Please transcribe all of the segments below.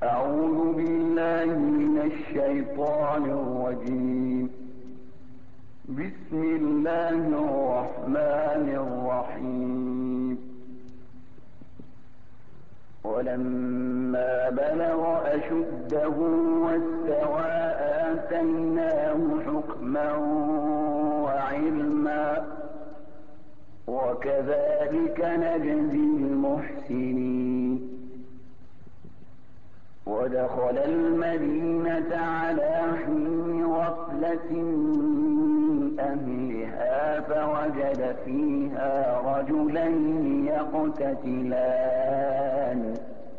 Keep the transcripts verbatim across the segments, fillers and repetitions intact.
أعوذ بالله من الشيطان الرجيم. بسم الله الرحمن الرحيم. ولما بلغ أشده واستوى آتيناه حكما وعلما وكذلك نجزي المحسنين. ودخل المدينة على حين غفلة من أهلها فوجد فيها رجلين يقتتلان،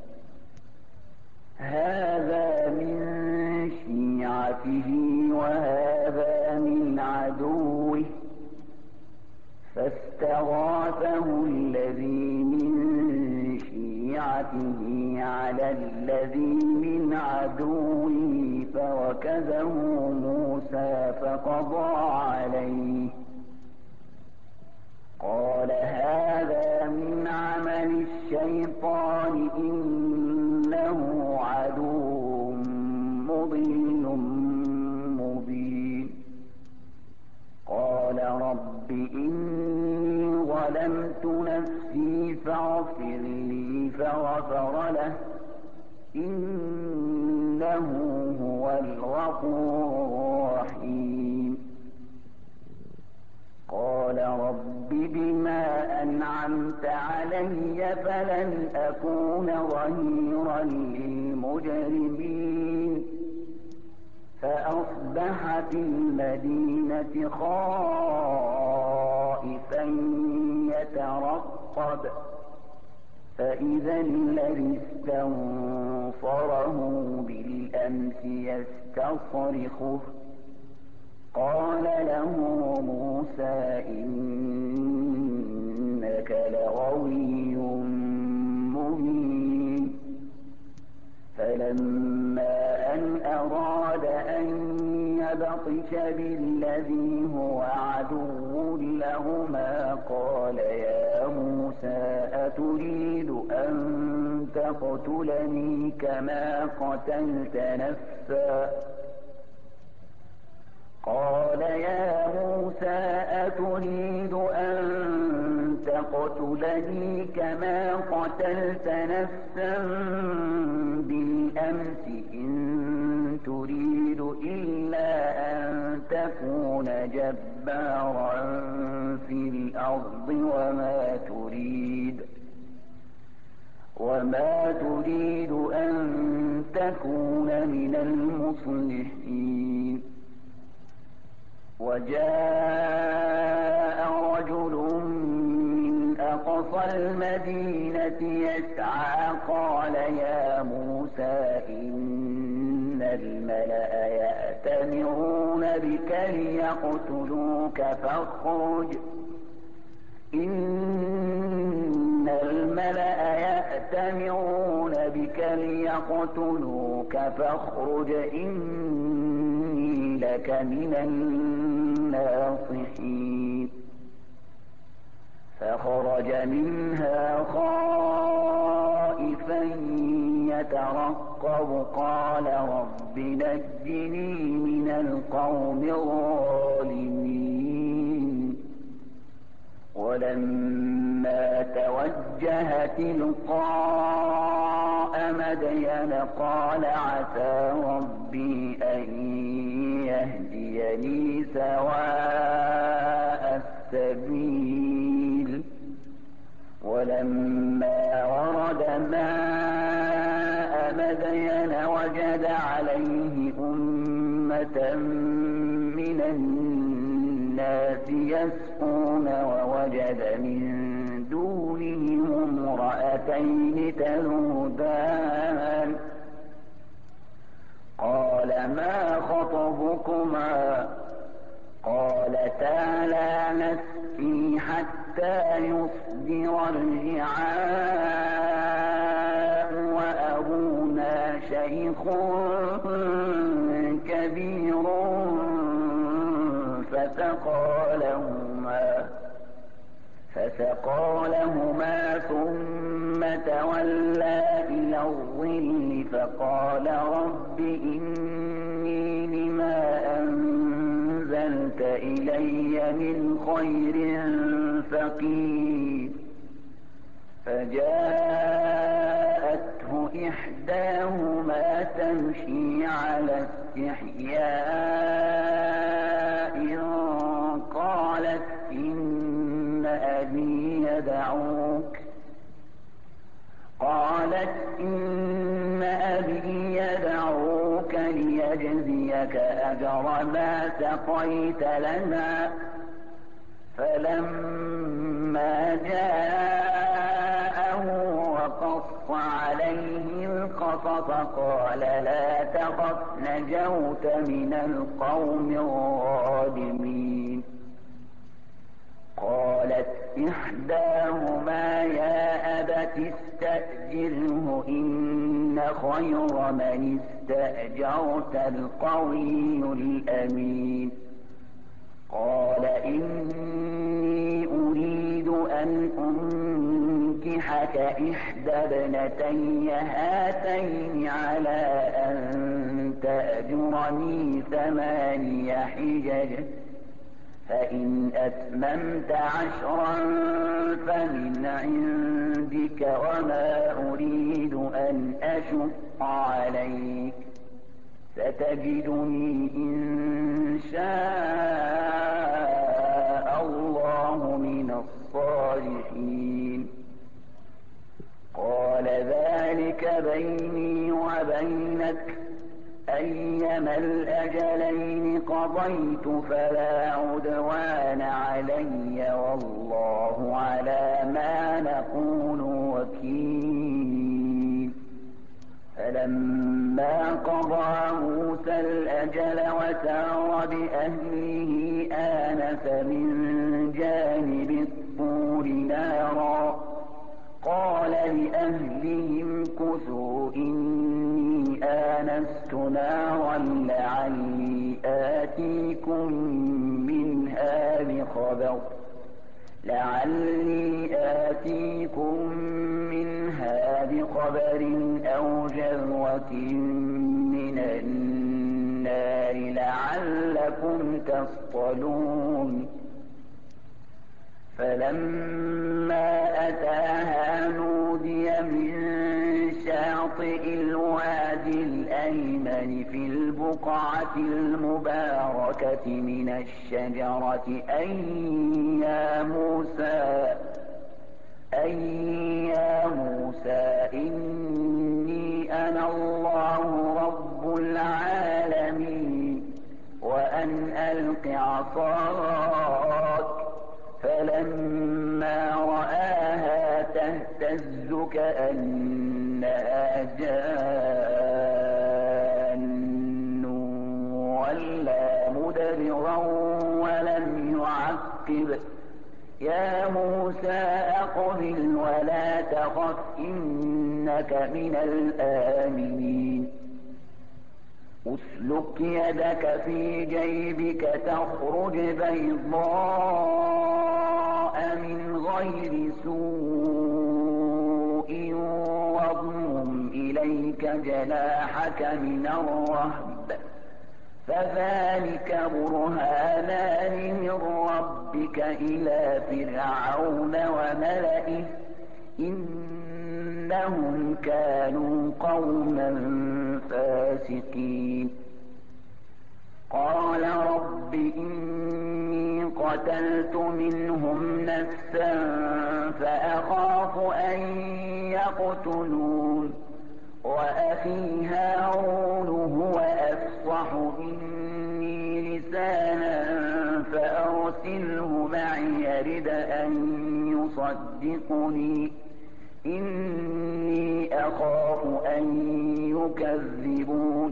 هذا من شيعته وهذا من عدوه، فاستغاثه الذي من شيعته على الذي من عدوه فوكزه موسى فقضى عليه، قال هذا من عمل الشيطان إنه عدو مضل مبين. قال رب إني ظلمت نفسي فاغفر لي فغفر له إنه هو الغفور الرحيم. قال رب بما أنعمت علي فلن أكون ظهيرا للمجرمين. فأصبح في المدينة خائفا يترقب، فإذا الذي استنصره بالأمس يستصرخه، قال له موسى إنك لغوي مبين. فلما أن أراد أن يبطش بالذي هو عدو لهما قال يا موسى أتريد أن تقتلني كما قتلت نفسا قال يا موسى أتريد أن تقتلني كما قتلت نفسا بالأمس إن تريد إلا أن تكون جبارا في الأرض وما تريد وما تريد أن تكون من المصلحين. وجاء رجل من أقصى المدينة يسعى قال يا موسى إن الملأ يأتمرون بك ليقتلوك فاخرج إن الملأ يأتمرون بك ليقتلوك فاخرج إني لك من الناصحين. فخرج منها خائفا يترقب قال رب نجني من القوم الظالمين. ولما توجه تلقاء مدين قال عسى ربي أن يهديني سواء السبيل. ولما ورد ماء مدين وجد عليه أمة من الناس يسقون ووجد من دونهم امرأتين تذودان قال ما خطبكما قالتا لا نسقي حتى يصدر الرعاء وأبونا شيخ كبير فسقى لهما فسقى لهما ثم تولى إلى الظل فقال رب إني لما أنزلت إلي من خير فقير. فجاءته إحداهما تمشي على استحياء قالت إن أبي يدعوك قالت إن أبي يدعوك ليجزيك أجر ما سقيت لنا. فلما جاءه وقص عليه القصص قال لا تخف نجوت من القوم الظالمين. قالت إحداهما يا أبت استأجره إن خير من استأجرت القوي الأمين. قال إني أريد أن أنكحك إحدى ابنتي هاتين على أن تأجرني ثماني حجج فإن أتممت عشرا فمن عندك وما أريد أن أشق عليك ستجدني إن شاء الله من الصالحين. قال ذلك بيني وبينك أيما الأجلين قضيت فلا عدوان علي والله على ما نقول وكيل. فلما قضى موسى الأجل وسار بأهله آنس من جانب الطور نارا قال لأهلهم كثوا إني آنست نارا لعلي آتيكم منها بخبر لعلي آتيكم منها بخبر أو جذوة من النار لعلكم تصطلون. فلما أتاها نودي من شاطئ الوادي الأيمن في البقعة المباركة من الشجرة أي يا موسى أي يا موسى إني أنا الله رب العالمين وأن ألق عصاك. فلما رآها تهتز كأنها جان ولا مدبرا ولم يعقب يا موسى أقبل ولا تخف إنك من الآمنين. أسلك يدك في جيبك تخرج بيضاء من غير سوء واضمم إليك جناحك من الرهب فذلك برهانان من ربك إلى فرعون وملئه إنهم كانوا قوما فاسقين. قال رب إني قتلت منهم نفسا فأخاف أن يقتلون وأخي هارون هو أفصح مني لسانا فأرسله معي يرد أن يصدقني إني أخاف أن يكذبون.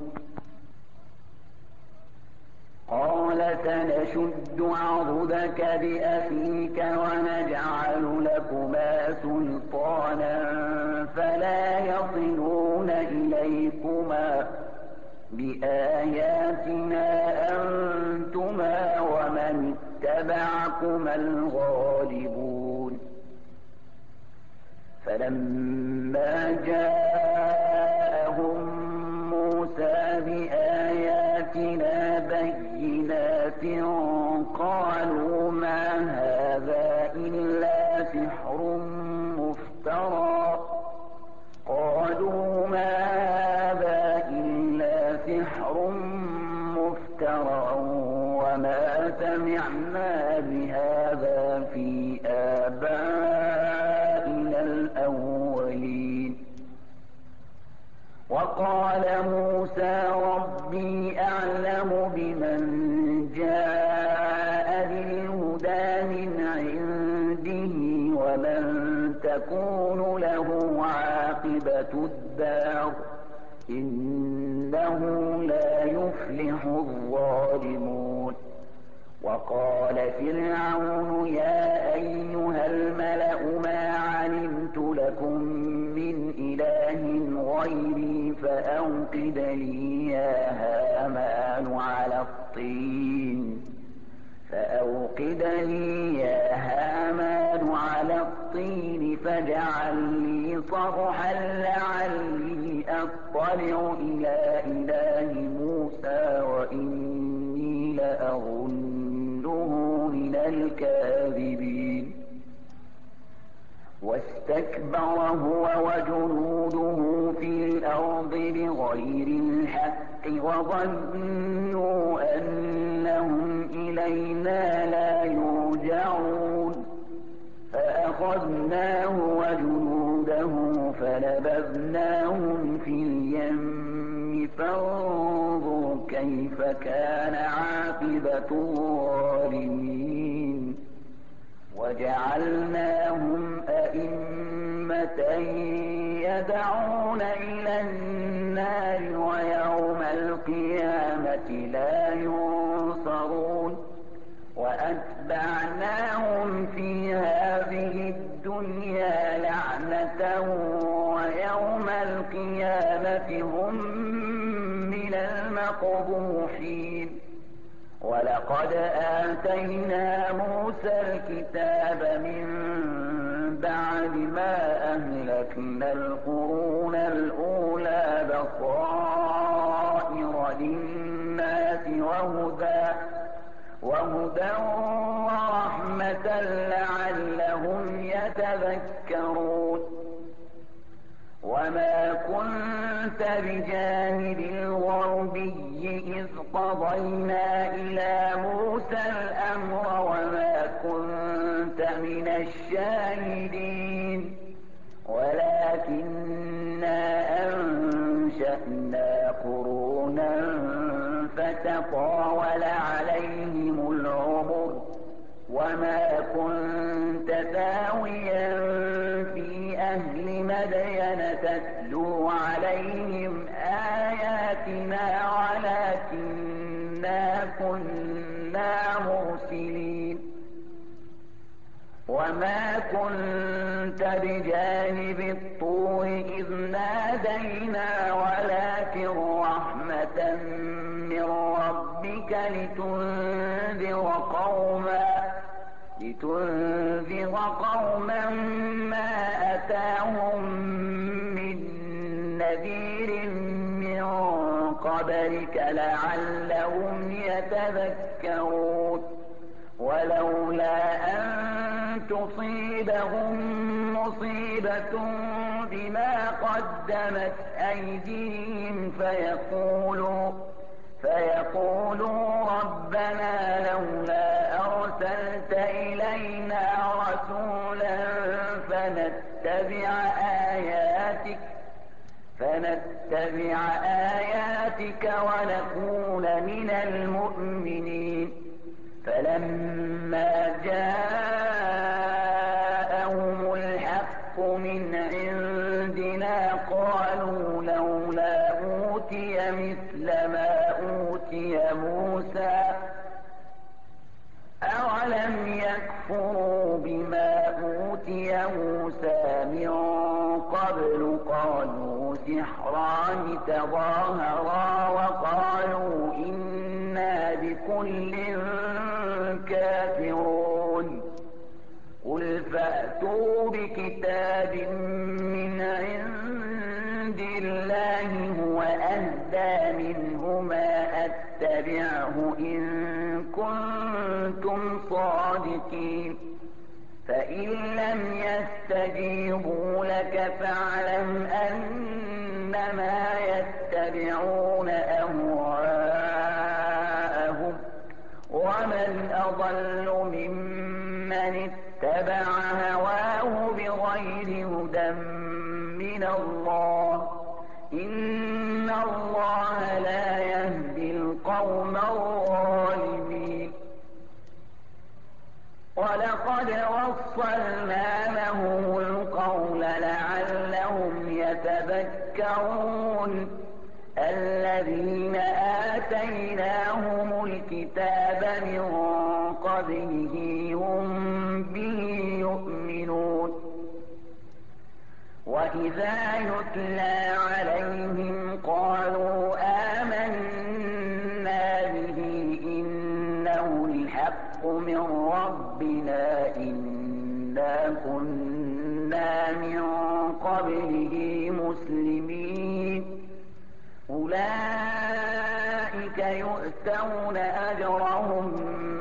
قال سنشد عضدك بأخيك ونجعل لكما سلطانا فلا يصلون إليكما بآياتنا أنتما ومن اتبعكما الغالبون. فلما جاءهم موسى بآياتنا بينات قالوا ما هذا إلا سحر مفترى قالوا ما هذا إلا سحر مفترى وما سمعنا بهذا في آبائنا الأولين. وقال موسى ربي أعلم بمن جاء بالهدى من عنده ومن تكون له عاقبة الدار إنه لا يفلح الظالمون. وقال فرعون يا أيها الملأ ما علمت لكم من إله غيري فأوقد لي يا هامان على الطين فأوقد لي يا هامان على الطين فاجعل لي صرحا لعلي أطلع إلى إله موسى وإني لأظنه من الكاذبين. واستكبر هو وجنوده في الأرض بغير الحق وظنوا أنهم إلينا لا يرجعون فأخذناه وجنوده فنبذناهم في اليم فانظر كيف كان عاقبة الظالمين. وجعلناهم أئمة يدعون إلى النار ويوم القيامة لا ينصرون. وأتبعناهم في هذه الدنيا لعنة ويوم القيامة هم من المقبوحين. ولقد آتينا موسى الكتاب من بعد ما أهلكنا القرون الأولى بصائر للناس وهدى وهدى ورحمة لعلهم يتذكرون. وما كنت بجانب الغربي إذ قضينا إلى موسى الأمر وما كنت من الشاهدين ولكننا أنشأنا قرونا فتطاول عليهم العمر وما كنت ثاويا في أهل مدين تتلو عليهم آياتنا ولكننا كنا مرسلين. وما كنت بجانب الطور إذ نادينا ولكن رحمة من ربك لتنذر قوما لتنذر قوما ما أتاهم من نذير من قبلك لعلهم يتذكرون. ولولا أن تصيبهم مصيبة بما قدمت أيديهم فيقولوا فيقولوا ربنا لولا أرسلت إلينا رسولا فنتبع آياتك فنتبع آياتك ونكون من المؤمنين. فلما جاءهم الحق من عندنا قالوا لولا أوتي مثل ما أوتي موسى أولم يكفروا بما أوتي موسى من قبل قالوا سحران تظاهرا وقالوا إنا بكل كافرون. قل فأتوا بكتاب هو أهدى منهما أتبعه إن كنتم صادقين فإن لم يستجيبوا لك فاعلم أنما يتبعون أهواءهم ومن أضل ممن اتبع هواه بغير هدى من الله إن الله لا يهدي القوم الظالمين ولقد وصلنا لهم القول لعلهم يتذكرون الذين آتيناهم الكتاب من قبله هم به يؤمنون وإذا يتلى عليهم قالوا آمنا به إنه الحق من ربنا إنا كنا من قبله مسلمين أولئك يؤتون أجرهم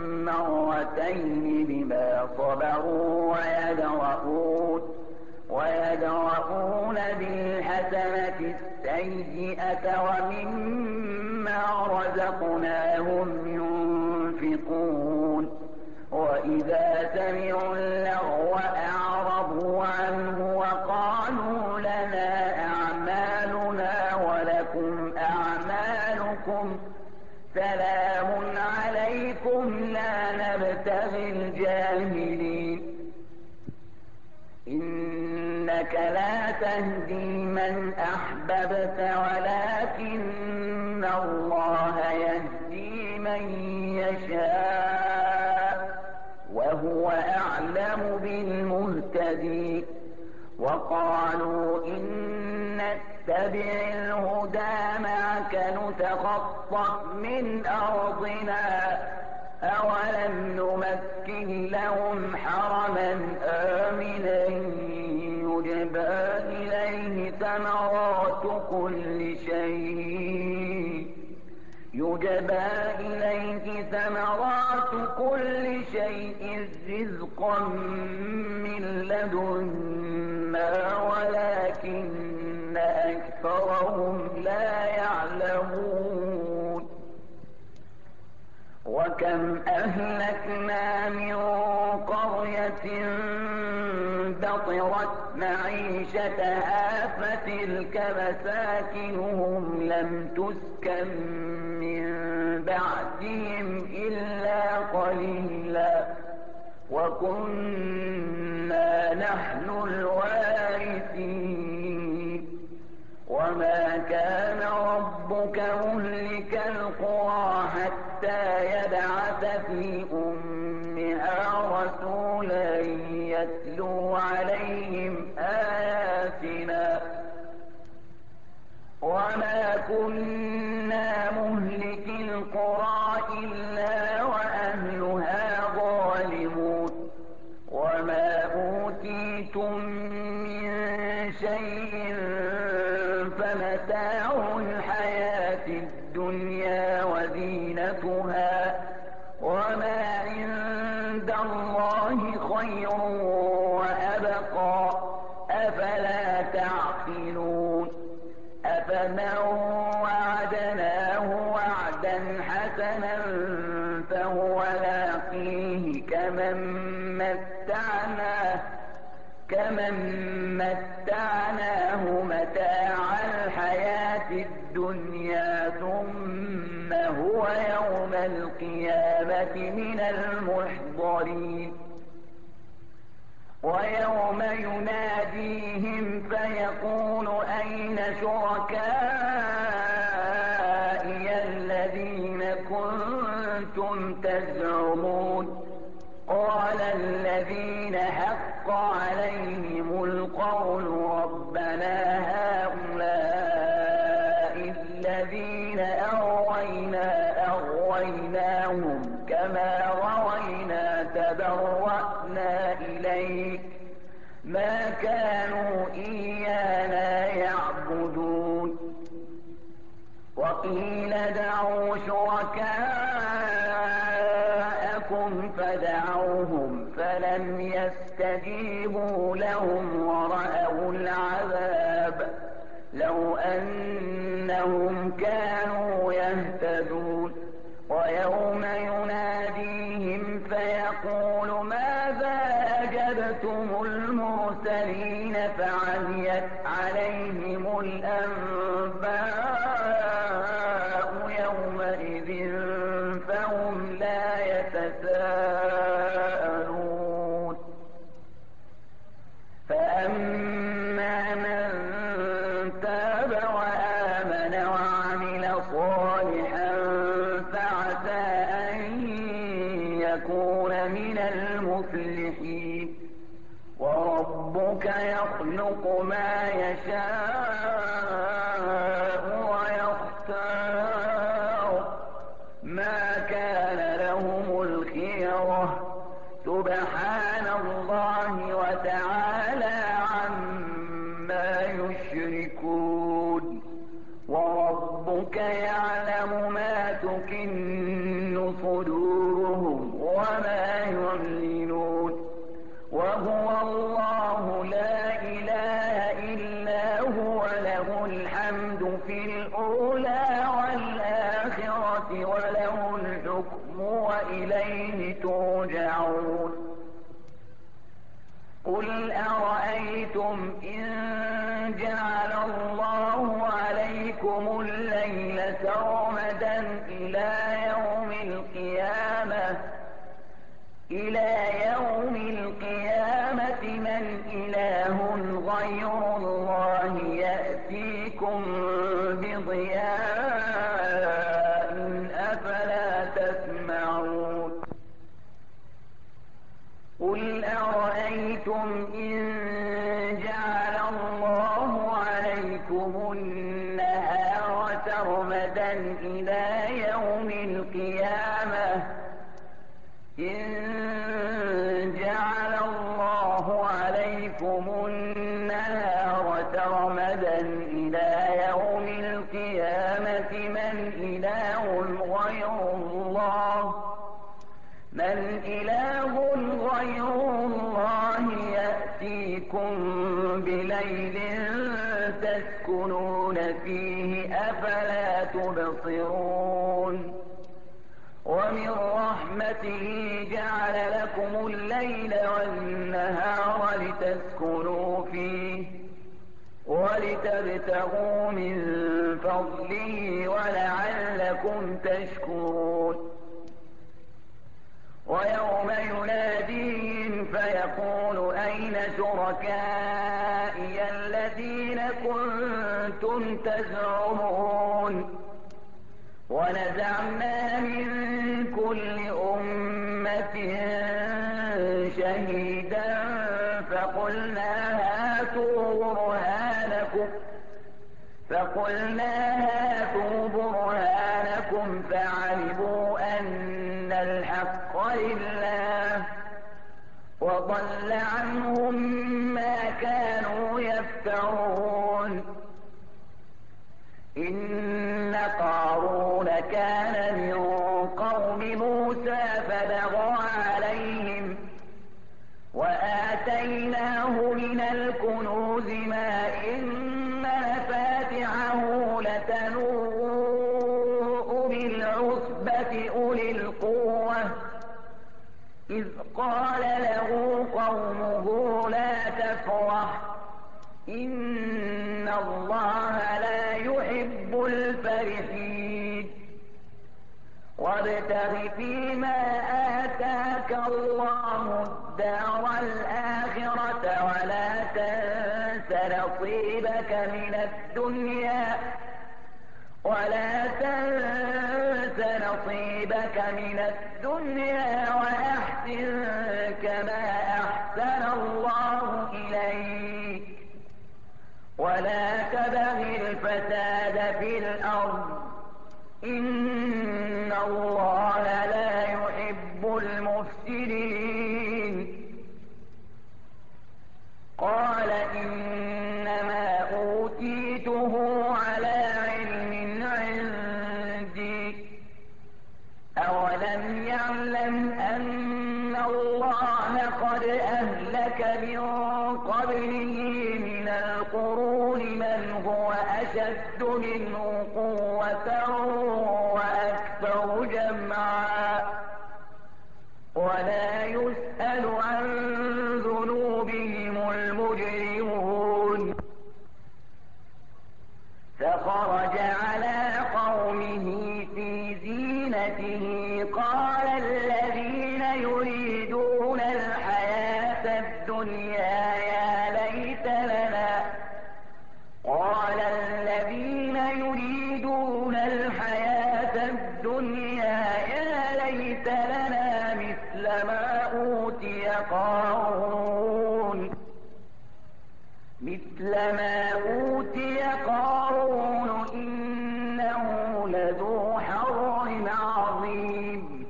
مرتين بما صبروا ويدرؤون ويدرؤون بالحسنة السيئة ومما رزقناهم ينفقون وإذا سمعوا اللغو أعرضوا عنه وقالوا لنا أعمالنا ولكم أعمالكم سلام عليكم لا نبتغي الجاهلين إنك لا تهدي من أحببت ولكن الله يهدي من يشاء وهو أعلم بالمهتدين وقالوا إن نتبع الهدى معك نتخطف من أرضنا أولم نمكن لهم حرما آمنا يجبى إليه ثمرات كل شيء يجبى إليه ثمرات كل شيء رزقا من لدنا ولكن أكثرهم لا يعلمون وكم أهلكنا من قرية بطرت معيشتها فتلك مساكنهم لم تسكن من بعدهم إلا قليلا وكنا نحن الوارثين وما كان ربك مهلك القرى حتى يبعث في أمها رسولا يتلو عليهم آياتنا وما كنا مهلك القرى إلا وأهلها ظالمون وما أوتيتم من شيء فمتاع الحياة الدنيا وزينتها وما عند الله خير وأبقى أفلا تعقلون أفمن وعدناه وعدا حسنا فهو لاقيه كمن متعناه كمن متعناه متاع الحياة الدنيا ثم هو يوم القيامة من المحضرين ويوم يناديهم فيقول أين شركائي الذين كنتم تزعمون قال الذين حق عليهم القول ربنا هؤلاء الذين أغوينا أغويناهم كما غوينا تبرأنا إليك ما كانوا إيانا يعبدون وقيل دعوا شركاءكم فدعوهم فلم يستجيبوا لهم ورأوا العذاب لو أنهم كانوا يهتدون. ويوم يناديهم فيقول ماذا أجبتم المرسلين فعميت عليهم الأنباء يومئذ فهم لا يتساءلون. فأما من تاب وآمن وعمل صالحا فعسى أن يكون من المفلحين. وربك يخلق ما يشاء ويختار ما كان لهم الخيرة سبحان الله وتعالى عما يشركون. وربك يعلم ما تكن صدورهم وما يعلنون. وهو الله لا إله إلا هو له الحمد في الأولى والآخرة وله الحكم وإليه ترجعون. قل أرأيتم إن جعل الله عليكم الليل سرمدا إلى يوم القيامة إلى يوم القيامة من إله غير الله يأتيكم بضياء أفلا تسمعون. قل أرأيتم إن جعل الله عليكم النهار سرمدا إلى يوم القيامة إن جعل الله عليكم النهار سرمدا إلى يوم القيامة من إله غير الله من إله غير الله يأتيكم بليل تسكنون فيه أفلا تبصرون. ومن رحمته جعل لكم الليل والنهار لتسكنوا فيه ولتبتغوا من فضله ولعلكم تشكرون. ويوم يناديهم فيقول أين شركائي الذين كنتم تزعمون. ونزعنا من كل أمة شهيدا فقلنا هاتوا برهانكم فقلنا هاتوا برهانكم فعلموا أن الحق لله وضل عنهم ما كانوا يفترون. إن قارون كان من قوم موسى فبغى عليهم وآتيناه من الكنوز ما إن مفاتحه لتنوء بالعصبة أولي القوة إذ قال له قومه لا تفرح إن الله لا يحب الفرحين. وابتغ فيما آتاك الله الدار الآخرة ولا تنس نصيبك من الدنيا ولا تنس نصيبك من الدنيا وأحسن كما أحسن الله إليك ولا تبغ الفساد في الأرض إن الله لا يحب المفسدين. قال إنما أوتيته على علم عندي أشد منه قوة وأكثر جمعا ولا يسأل عن ذنوبهم المجرمون. فخرج على قومه في زينته قال الذين يريدون الحياة الدنيا يا ليت لنا قال الذين يريدون الحياة الدنيا يا ليت لنا مثل ما أوتي قارون مثل ما أوتي قارون إنه لذو حظ عظيم.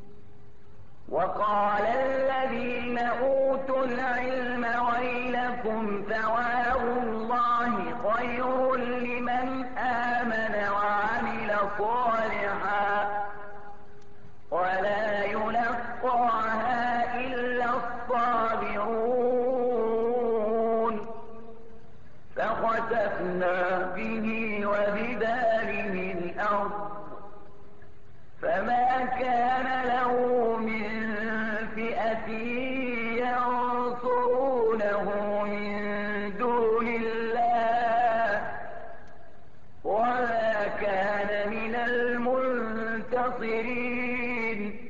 وقال الذين أوتوا العلم ويلكم ثواب الله خير لمن آمن وعمل صالحا ولا يلقاها إلا الصابرون. فخسفنا به وبداره الأرض فما كان له من فئة ينصرونه من دون الله وما كان من المنتصرين.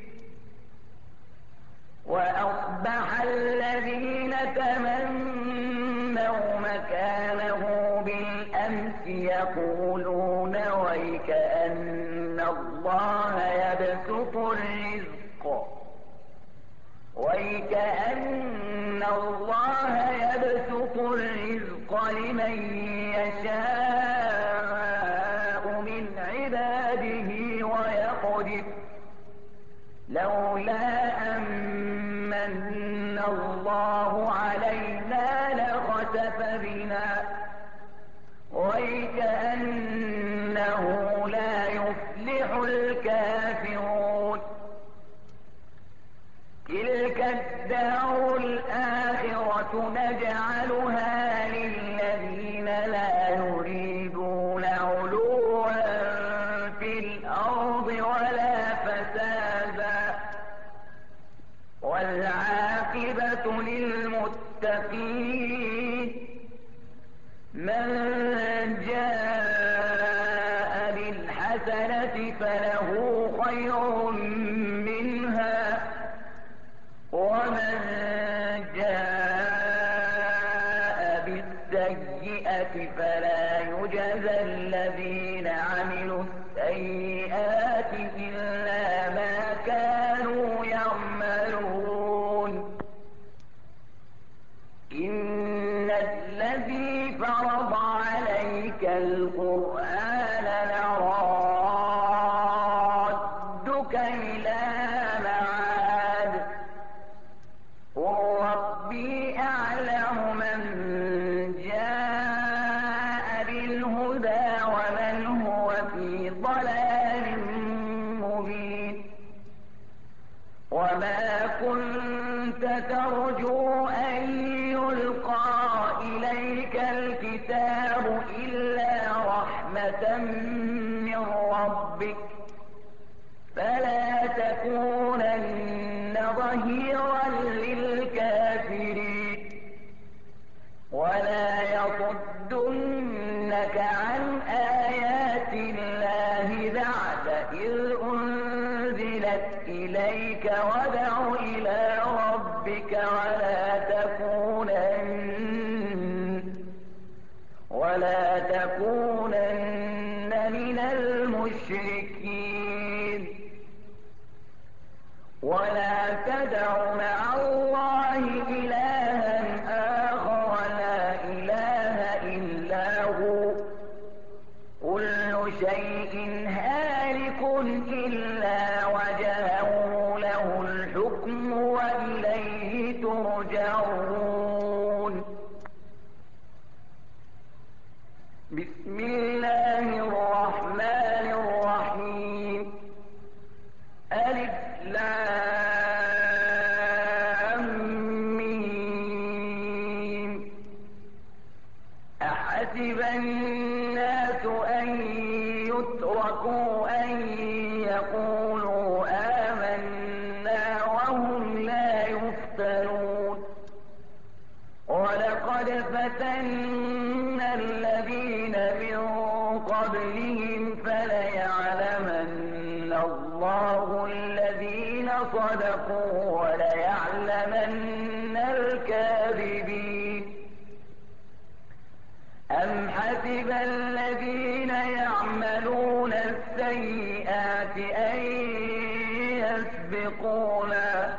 وأصبح الذين تمنوا مكانه بالأمس يقولون ويكأن الله يبسط الرزق ويكأن الله يبسط الرزق لمن يشاء من عباده ويقدر لولا أمن الله علينا لخسف بنا ويكأنه لا يفلح الكافرون. تلك الدار الآخرة نجعلها للذين لا يريدون علوا في الأرض ولا فسادا والعاقبة للمتقين. من جاء بالحسنة فله خير منها ومن جاء بالسيئة فلا يجزى الذين عملوا السيئات إلا ما كانوا يعملون. إن الذي فرض عليك القرآن لرادك إلى معاد قل ربي أعلم من جاء بالهدى ومن هو في ضلال مبين. وما كنت ترجو أن يلقى إليك الكتاب إلا رحمة من ربك فلا تكونن ظهيرا للكافرين ولا يصدنك عن آيات الله بعد إذ أنزلت إليك وادع إلى ربك ولا تكونن ولا تكونن من المشركين. ولا تدع مع الله إلها آخر لا إله إلا هو كل شيء هالك إلا وجهه له الحكم وإليه ترجعون. بسم الله الرحمن الرحيم. ألف لام ميم. أحسب الناس يتركوا أن يقولوا آمنا وهم لا يفتنون. ولقد فتنا الذين من قبلهم فليعلمن الله الذين صدقوا وليعلمن الكاذبين. أم حسب الذين يعملون السيئات أن يسبقونا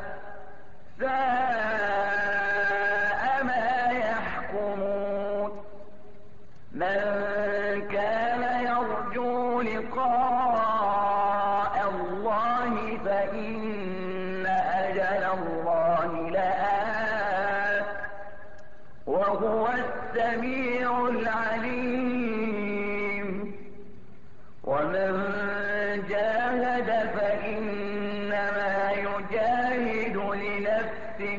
ساء ما يحكمون. من كان يرجو لقاء الله فإن أجل الله لآت وهو السميع العليم. ومن جاهد فإنما يجاهد لنفسه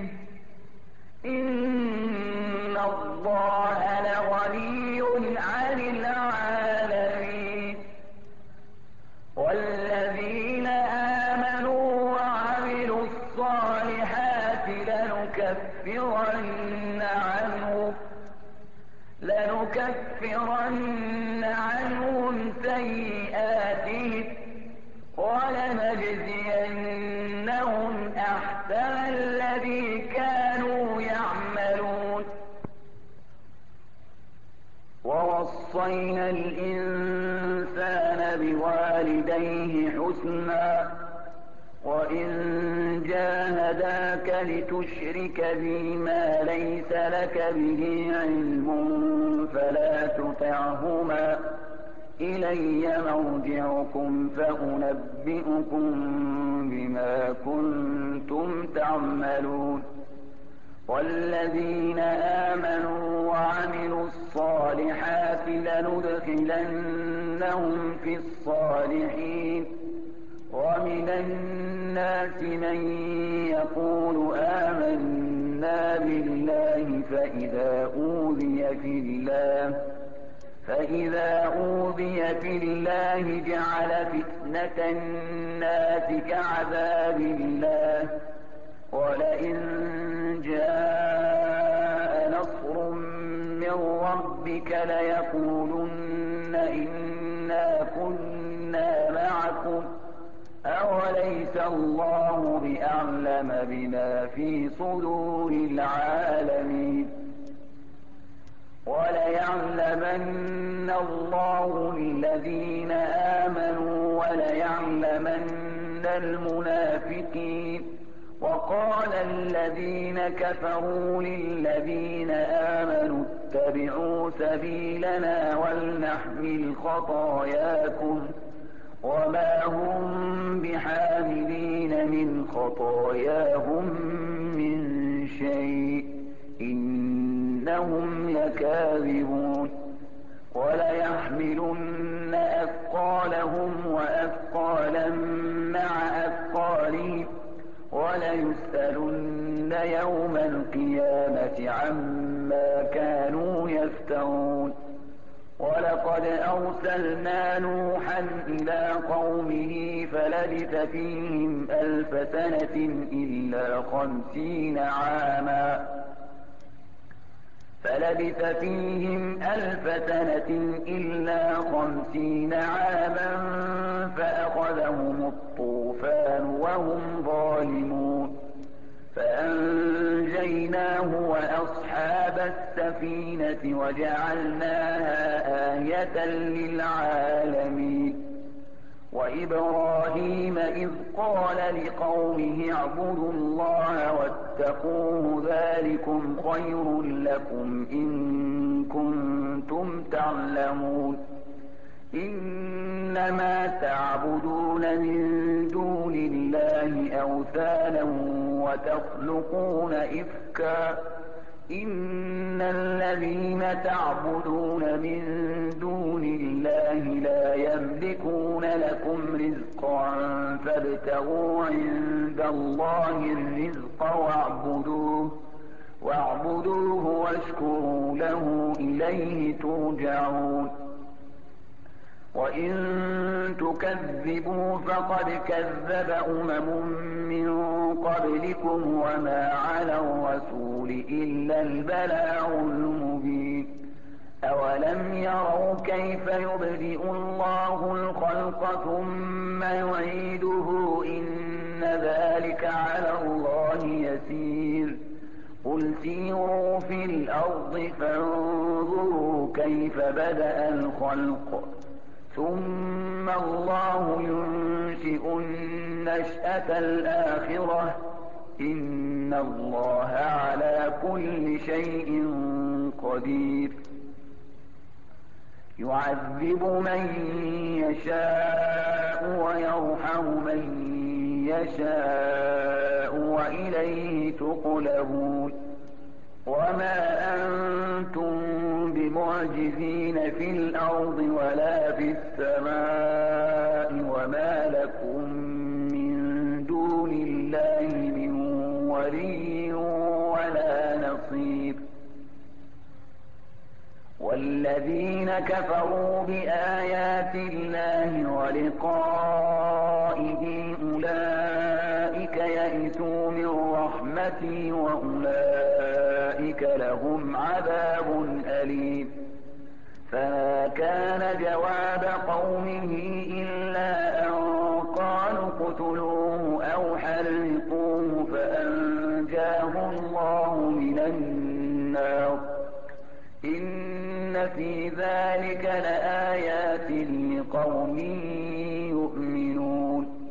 إن الله لغني عن العالمين. والذين آمنوا وعملوا الصالحات لنكفرن عنهم لنكفرن عنهم سيئاتهم ولنجزينهم أحسن الذي كانوا يعملون. ووصينا الإنسان بوالديه حسنا وإن جاهداك لتشرك بي ما ليس لك به علم فلا تطعهما إلي مرجعكم فأنبئكم بما كنتم تعملون. والذين آمنوا وعملوا الصالحات لندخلنهم في الصالحين. ومن الناس من يقول آمنا بالله فإذا أوذي في الله فإذا أوذي في الله جعل فتنة الناس كعذاب الله ولئن جاء نصر من ربك ليقولن إنا كنا معكم أوليس الله بأعلم بما في صدور العالمين. وليعلمن الله الذين آمنوا وليعلمن المنافقين. وقال الذين كفروا للذين آمنوا اتبعوا سبيلنا ولنحمل خطاياكم وما هم بحاملين من خطاياهم من شيء إنهم لكاذبون. وليحملن أثقالهم وأثقالا مع أثقالهم وليسألن يوم القيامة عما كانوا يفترون. ولقد أرسلنا نوحا إلى قومه فلبث فيهم ألف سنة إلا خمسين عاما فلبث فيهم ألف سنة إلا خمسين عاما فأخذهم الطوفان وهم ظالمون. فأنجيناه وأصحاب السفينة وجعلناها آية للعالمين. وإبراهيم إذ قال لقومه اعبدوا الله واتقوه ذلكم خير لكم إن كنتم تعلمون. إنما تعبدون من دون الله أوثانا وتخلقون إفكا إن الذين تعبدون من دون الله لا يملكون لكم رزقا فابتغوا عند الله الرزق واعبدوه واعبدوه واشكروا له إليه ترجعون. وإن تكذبوا فقد كذب أمم من قبلكم وما على الرسول إلا البلاغ المبين. أولم يروا كيف يبدئ الله الخلق ثم يعيده إن ذلك على الله يسير. قل سيروا في الأرض فانظروا كيف بدأ الخلق ثم الله ينشئ النشأة الآخرة إن الله على كل شيء قدير. يعذب من يشاء ويرحم من يشاء وإليه تقلبون. وما أنتم بمعجزين في الأرض ولا في السماء وما لكم من دون الله من ولي ولا نصير. والذين كفروا بآيات الله ولقائه أولئك يئسوا من رحمتي وأولئك لهم عذاب أليم. فما كان جواب قومه إلا أن قالوا اقتلوه أو حرقوه فأنجاه الله من النار. إن في ذلك لآيات لقوم يؤمنون.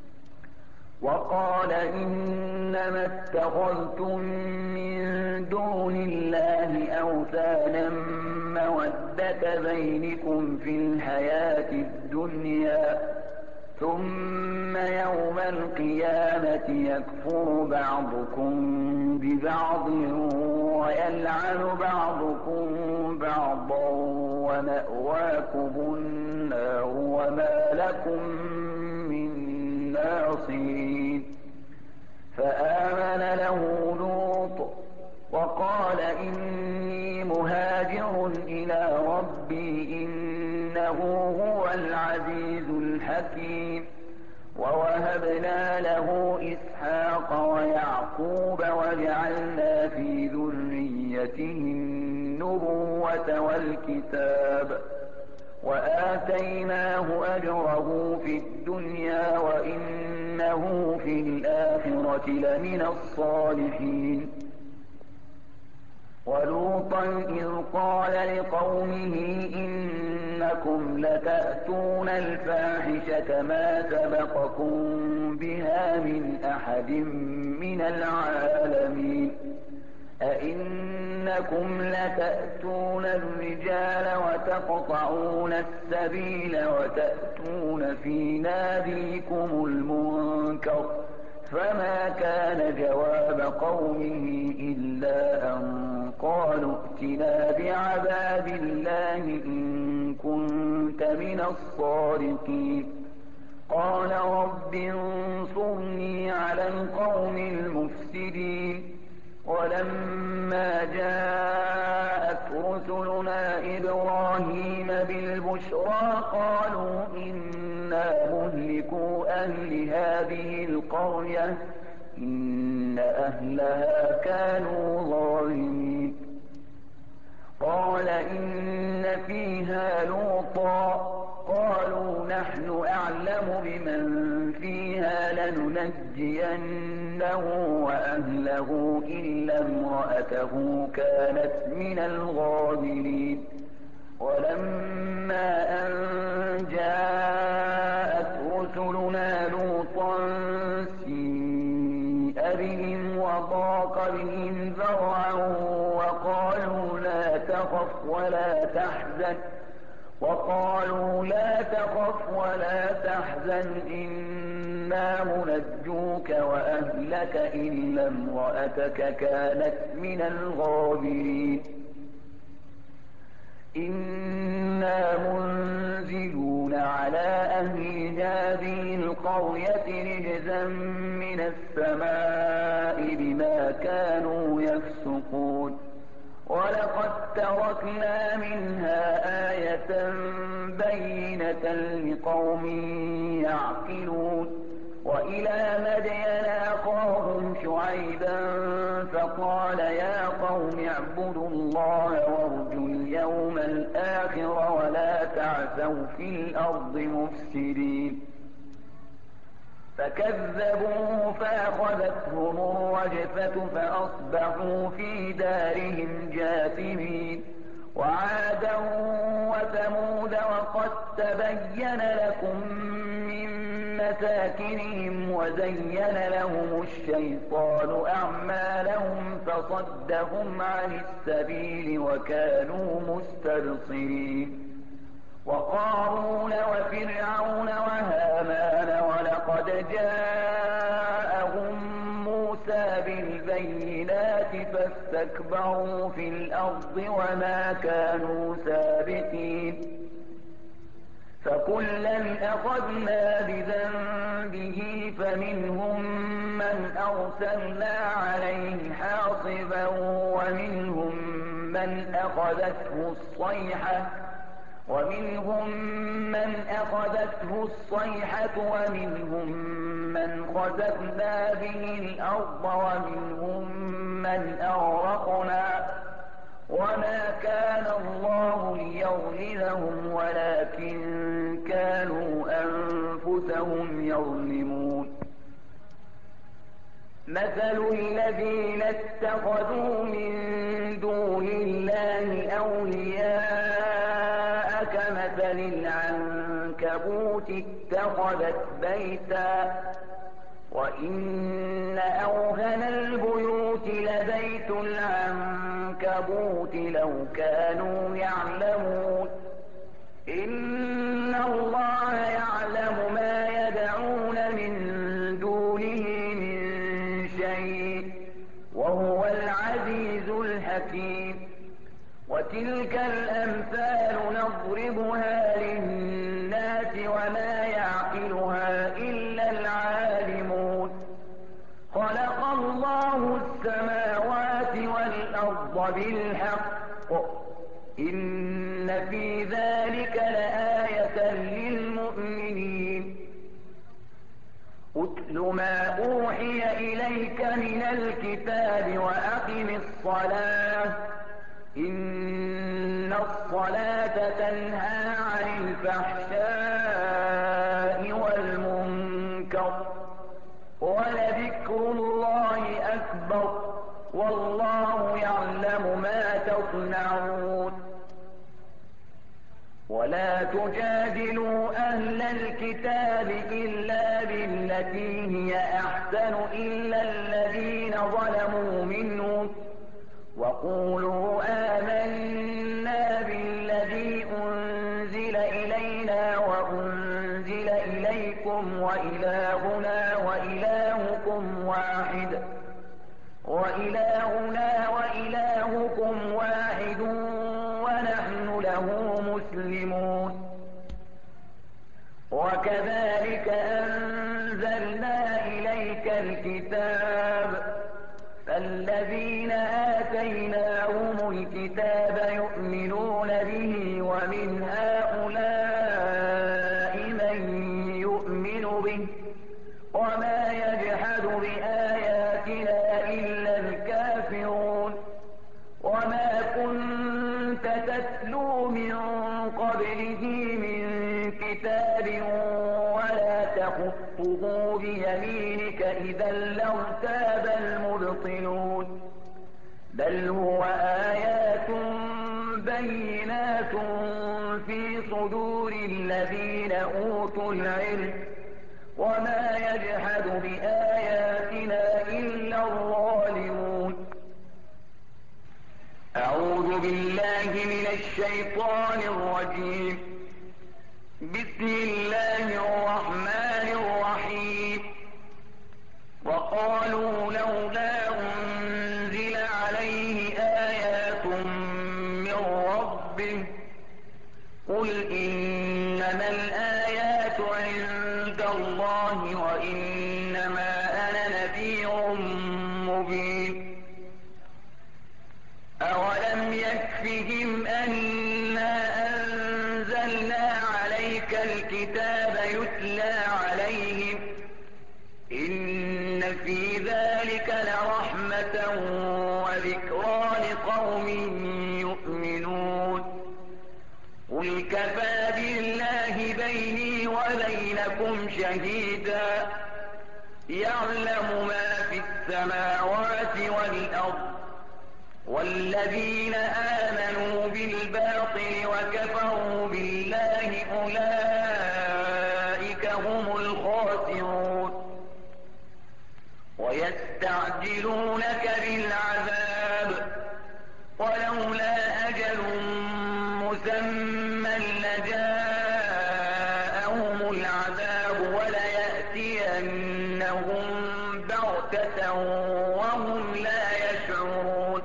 وقال إنما اتخذتم من دون الله أوثانا مودة بينكم في الحياة الدنيا ثم يوم القيامة يكفر بعضكم ببعض ويلعن بعضكم بعضا ومأواكم النار وما لكم من ناصرين. فآمن له لوط وقال إني مهاجر إلى ربي إنه هو العزيز الحكيم. ووهبنا له إسحاق ويعقوب وجعلنا في ذريته النبوة والكتاب وآتيناه أجره في الدنيا وإنه في الآخرة لمن الصالحين. ولوطا إذ قال لقومه إنكم لتأتون الفاحشة ما سبقكم بها من أحد من العالمين. أئنكم لتأتون الرجال وتقطعون السبيل وتأتون في ناديكم المنكر. فما كان جواب قومه إلا أن قالوا ائتنا بعذاب الله إن كنت من الصادقين. قال رب انصرني على القوم المفسدين. ولما جاءت رسلنا إبراهيم بالبشرى قالوا إنا مهلكوا أهل هذه القرية إن أهلها كانوا ظالمين. قال إن فيها لوطا قالوا نحن أعلم بمن فيها لننجينه وأهله إلا امرأته كانت من الغابرين. ولما أن جاءت رسلنا لوطا سيء بهم وضاق بهم ذرعا وقالوا لا تخف ولا تحزن وقالوا لا تخف ولا تحزن إنا منجوك وأهلك إلا امرأتك كانت من الغابرين. إنا منزلون على أهل هذه القرية رجزا من السماء بما كانوا يفسقون. ولما ولقد تركنا منها آية بينة لقوم يعقلون وإلى مدين أخاهم شعيبا فقال يا قوم اعبدوا الله وارجوا اليوم الآخر ولا تعثوا في الأرض مفسدين فكذبوه فأخذتهم الرجفة فأصبحوا في دارهم جاثمين وعادا وثمود وقد تبين لكم من مساكنهم وزين لهم الشيطان أعمالهم فصدهم عن السبيل وكانوا مستبصرين وقارون وفرعون وهامان ولقد جاءهم موسى بالبينات فاستكبروا في الأرض وما كانوا سابقين فكلا أخذنا بذنبه فمنهم من أرسلنا عليه حاصبا ومنهم من أخذته الصيحة ومنهم من أخذته الصيحة ومنهم من خسفنا به الأرض ومنهم من أغرقنا وما كان الله ليظلمهم ولكن كانوا أنفسهم يظلمون مثل الذين اتخذوا من دون الله أولياء كمثل العنكبوت اتخذت بيتا وإن أوهن البيوت لبيت العنكبوت لو كانوا يعلمون إن الله يعلم ما يدعون من دونه من شيء وهو العزيز الحكيم وتلك الأمثال نضربها للناس وما يعقلها إلا العالمون خلق الله السماوات والأرض بالحق إن في ذلك لآية للمؤمنين أتل ما أوحي إليك من الكتاب وأقم الصلاة إن الصلاة تنهى عن الفحشاء والمنكر ولذكر الله أكبر والله يعلم ما تصنعون ولا تجادلوا أهل الكتاب إلا بالتي هي أحسن إلا الذين ظلموا منهم وقولوا آمنا بالذي أنزل إلينا وأنزل إليكم وإلهنا وإلهكم واحد وإلهنا وإلهكم واحد ونحن له مسلمون وكذلك أنزلنا إليك الكتاب فالذين آتيناهم الكتاب يؤمنون به ومن هؤلاء من يؤمن به وما يجحد بآياتنا إلا الكافرون وما كنت تتلو من قبله من كتاب ولا تخطه بيمينك إذا لارتاب المبطلون بل هو آيات بينات في صدور الذين أوتوا العلم وما يجحد بآياتنا إلا الظالمون أعوذ بالله من الشيطان الرجيم بسم الله الرحمن الرحيم وقالوا لولا أنزل عليه آيات من ربه قل إنما الآيات عند الله وإنما أنا نذير مبين أولم يكن الكتاب يتلى عليهم إن في ذلك لرحمة وذكرى لقوم يؤمنون قل كفى بالله بيني وبينكم شهيدا يعلم ما في السماوات والأرض والذين آمنوا بالباطل وكفروا بالله أولئك هم الخاسرون ويستعجلونك بالعذاب ولولا أجل مسمى لجاءهم العذاب وليأتينهم بغتة وهم لا يشعرون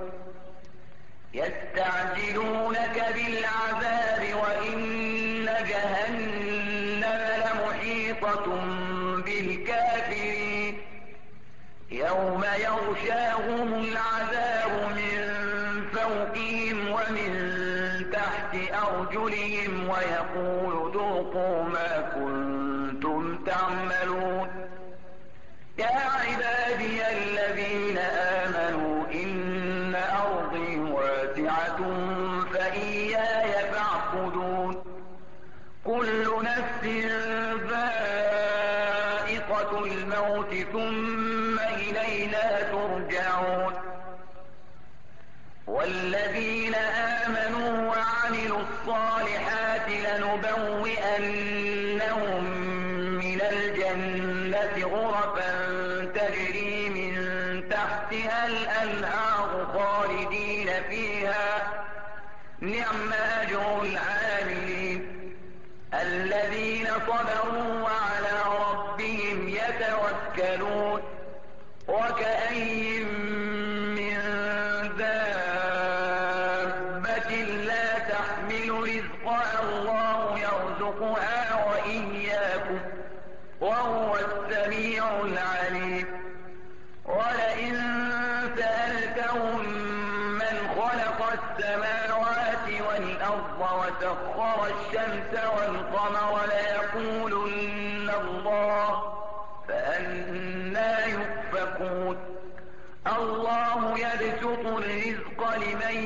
يستعجلونك بالعذاب وإن جهنم لمحيطة بالكافرين يوم يغشاهم العذاب من فوقهم ومن تحت أرجلهم ويقول ذوقوا ما كنتم تعملون يا عبادي الذين آمنوا إن أرضي واسعة فإياي فاعبدون كل نفس ذائقة الموت ثم إلينا ترجعون والذين آمنوا وعملوا الصالحات لنبوئنهم من الجنة غرفا تجري من تحتها الأنهار خالدين فيها نعم أجر العاملين الذين صبروا وعلى ربهم يتوكلون وكأين من دابة لا تحمل رزقها الله يرزقها وإياكم وهو السميع العليم ولئن سألتهم من خلق السماوات والأرض وسخر الشمس والقمر ليقولن الله فأنى يؤفكون الله يبسط الرزق لمن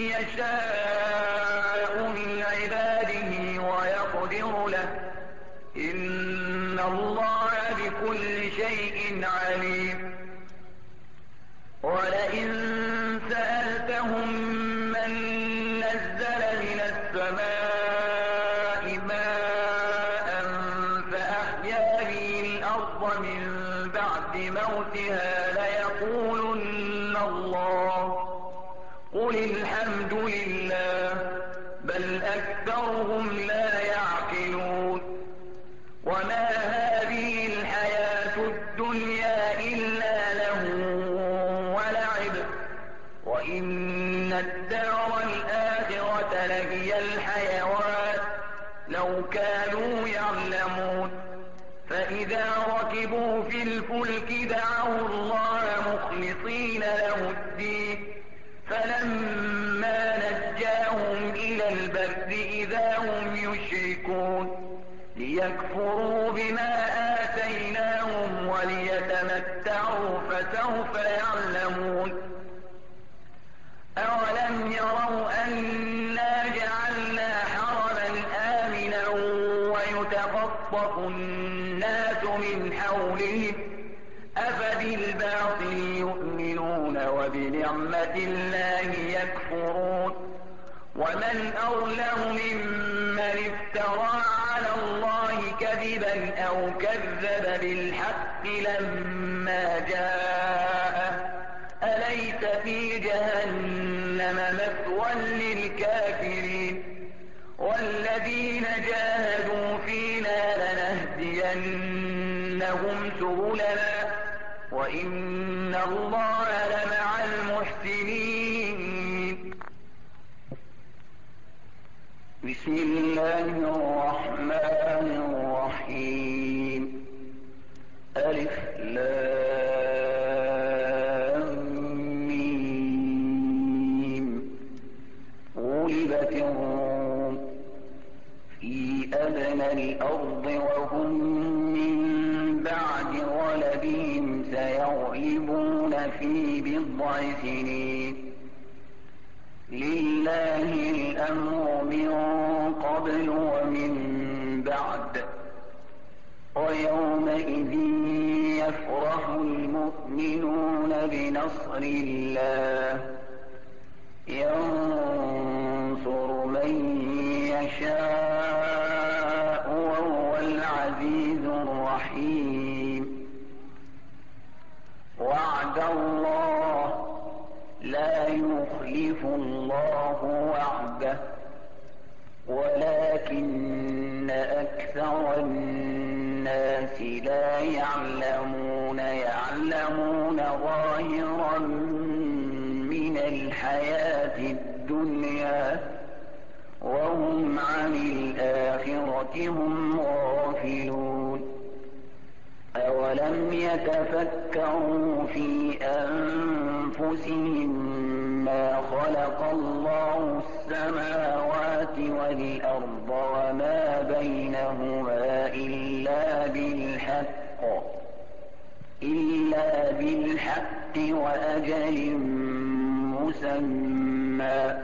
يشاء من عباده ويقدر له إن الله بكل شيء عليم ولئن سألتهم من نزل من السماء ماء فأحيا به الأرض من بعد موتها ليقولن الله قل الحمد لله بل أكثرهم لا يعقلون وما هذه الحياة الدنيا إلا له وإن الدار الآخرة لهي الحيوان لو كانوا يعلمون فإذا ركبوا في الفلك دعوا الله مخلصين له الدين فلما نجاهم إلى البر إذا هم يشركون ليكفروا بما آتيناهم وليتمتعوا فسوف يعلمون أولم يروا أنا جعلنا حرما آمنا ويتخطف الناس من حولهم أفبالباطل يؤمنون وبنعمة الله يكفرون ومن أظلم ممن افترى على الله كذبا أو كذب بالحق لما جاءه أليس في جهنم مثوى للكافرين والذين جاهدوا فينا لنهدينهم سبلنا وإن الله لمع المحسنين بسم الله الرحمن الرحيم ألف لام ميم غلبت الروم في أدنى الأرض الأرض وهم من بعد غلبهم سيغلبون في بضع سنين لله الأمر من قبل ومن بعد ويومئذ يفرح المؤمنون بنصر الله ينصر من يشاء وهو العزيز الرحيم وعد الله لا يخلف الله وعده ولكن أكثر الناس لا يعلمون يعلمون ظاهرا من الحياة الدنيا وهم عن الآخرة هم غافلون أولم يتفكروا في أنفسهم ما خلق الله السماوات والأرض وما بينهما إلا بالحق إلا بالحق وأجل مسمى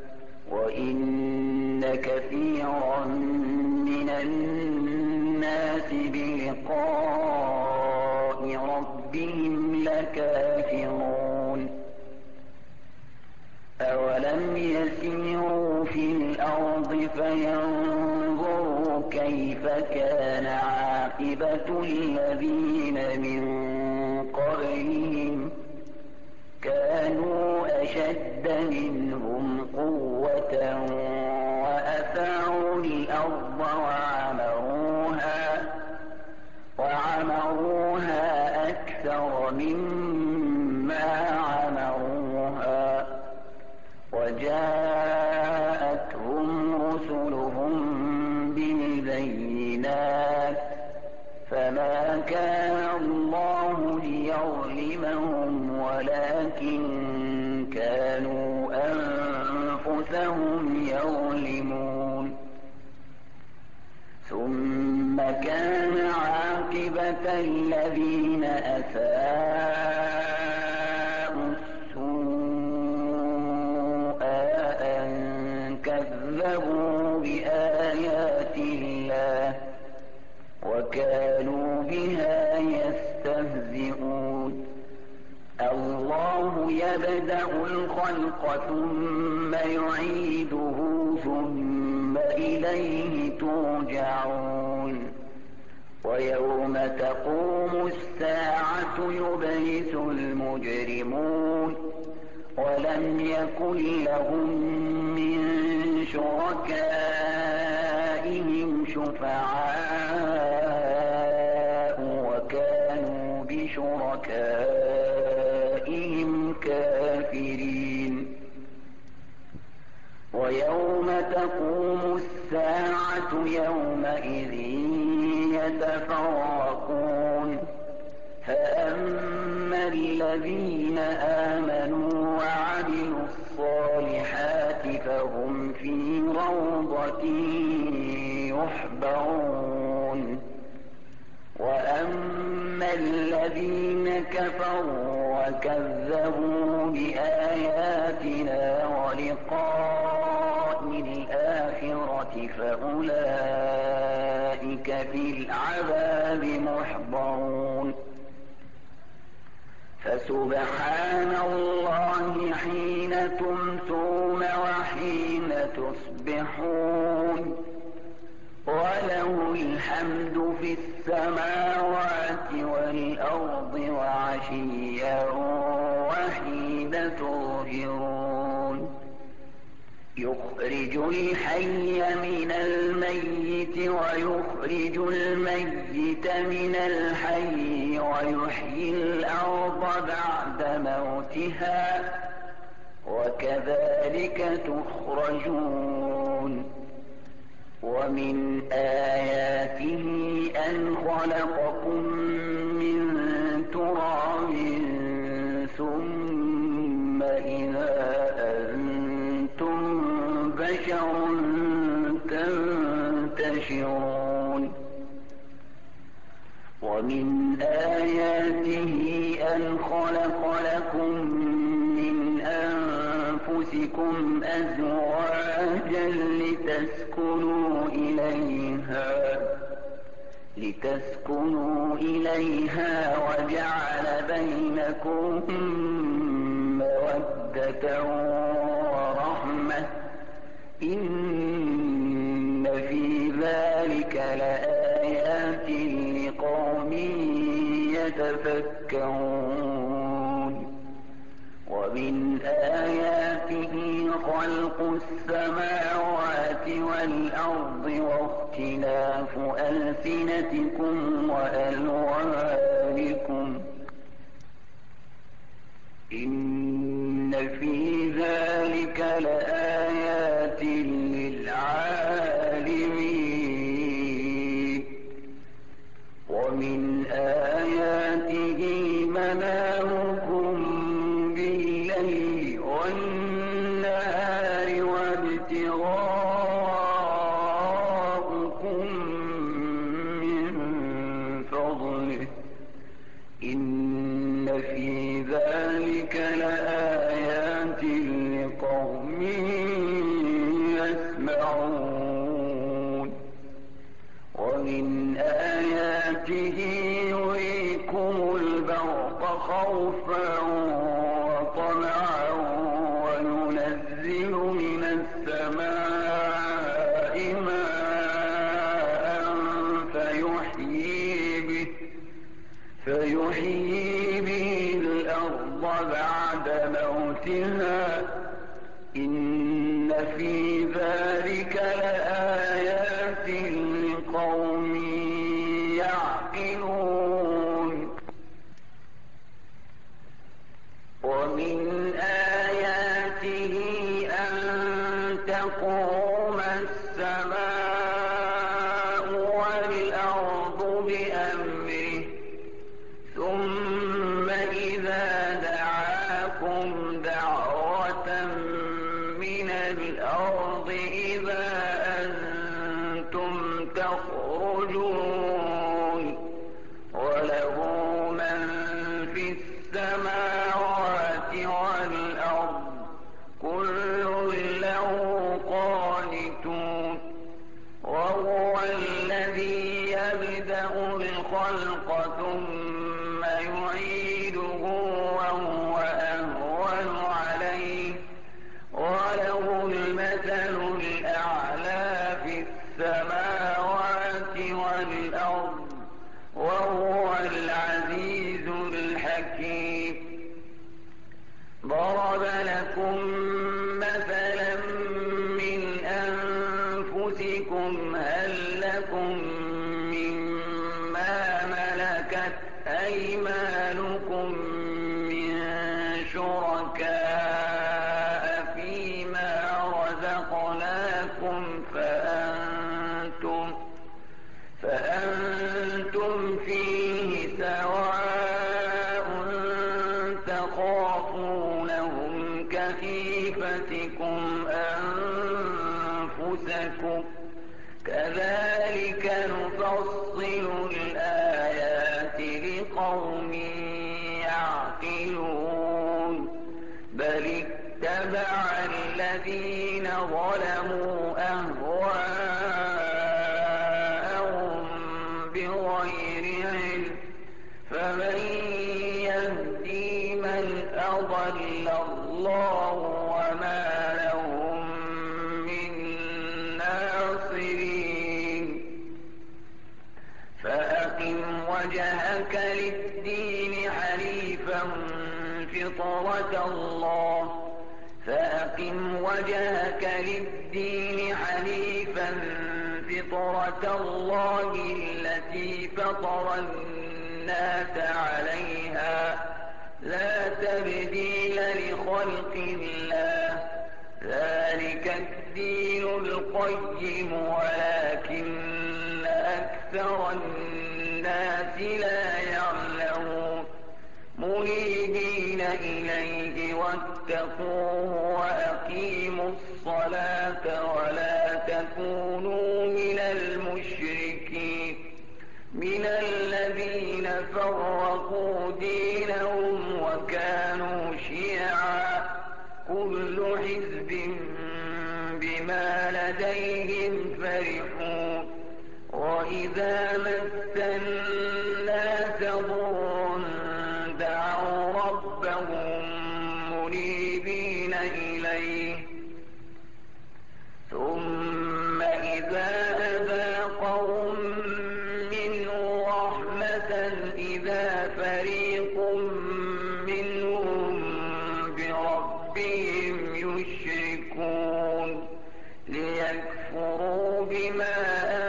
وإن كثيرا من الناس بلقاء ربهم لكافرون أولم يسيروا في الأرض فينظروا كيف كان عاقبة الذين من قبلهم كانوا أشد منهم قوة وأثاروا الأرض وعمروها وعمروها أكثر مما عمروها وجاءتهم رسلهم بالبينات فما كان الله ليظلمهم ولكن كانوا أنفسهم يظلمون ثم كان عاقبة الذين أساءوا السوء أن كذبوا بآيات الله وكانوا بها يستهزئون الله يبدأ الخلق ثم يعيده ثم إليه ترجعون ويوم تقوم الساعة يبلس المجرمون ولم يكن لهم من شركائهم شفعاء وكانوا بشركائهم كافرين ويوم تقوم الساعة يومئذ يتفرقون فأما الذين آمنوا وعملوا الصالحات فهم في روضة يحبرون وأما الذين كفروا وكذبوا بآياتنا ولقاء الآخرة فأولئك في العذاب محضرون فسبحان الله حين تمسون وحين تصبحون وله الحمد في السماوات والأرض وعشيا وحين تظهرون يخرج الحي من الميت ويخرج الميت من الحي ويحيي الأرض بعد موتها وكذلك تخرجون ومن آياته أن خلقكم من تراب ثم إذا أنتم بشر تنتشرون ومن آياته أن خلق لكم من أنفسكم أزواجا لتسكنوا إليها لتسكنوا إليها وجعل بينكم مودة ورحمة إن في ذلك لآيات لقوم يتفكرون ومن آياته خلق السماوات والأرض واختلاف ألسنتكم وألوانكم إن في ذلك لآيات للعالمين ومن آياته منامكم بالليل والنهار وابتغاؤكم من فضله إن في ذلك لآيات لقوم يسمعون ومن آياته يريكم البرق خوفا وطمعا وينزل من السماء ماء فيحيي به فيحيي به الأرض بعد موتها إن في ذلك لآيات لقوم يعقلون ومن آياته أن تقوم السماء والأرض بأمره ثم إذا دعاكم دعوة من الأرض إذا أنتم تخرجون وله من في السماوات والأرض كل له قانتون وهو الذي يبدأ الخلق ثم يعيده وهو أهون عليه وله المثل الأعلى في السماوات والأرض وهو العزيز الحكيم ضرب لكم مثلا من أنفسكم هل لكم مما ملكت أيمانكم من شركاء فيما رزقناكم فأنتم فأنتم فيه سواء تخافونهم كخيفتكم أنفسكم كذلك نفصل الآيات لقوم يعقلون بل اتبع الذين ظلموا أهواءهم بغير علم فمن يهدي من أضل الله وما لهم من ناصرين فأقم وجهك للدين حنيفا فطرة الله فأقم وجهك للدين حنيفا فطرة الله التي فطر الناس عليها لا تبديل لخلق الله ذلك الدين القيم ولكن أكثر الناس لا يعلمون منيبين إليه واتقوه وأقيموا الصلاة ولا تكونوا من المشركين من الذين فرقوا دينهم وكانوا شيعا كل حزب بما لديهم فرحون وإذا مس الناس ضر دعوا ربهم منيبين إليه ثم إذا أذاقهم منه رحمة إذا فريق منهم بربهم يشركون ليكفروا بما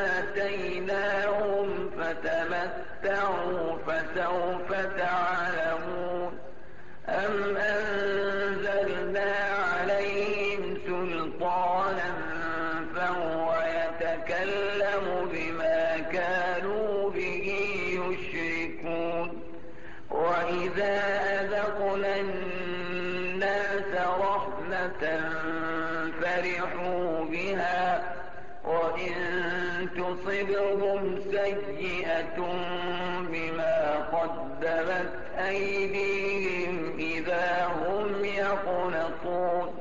آتيناهم فتمتعوا فسوف تعلمون أم أنزلنا عليهم سلطانا فهو يتكلم بما كانوا به يشركون وإذا أذقنا الناس رحمة فرحوا بها وإن تصبهم سيئة بما قدمت أيديهم إذا هم يقنطون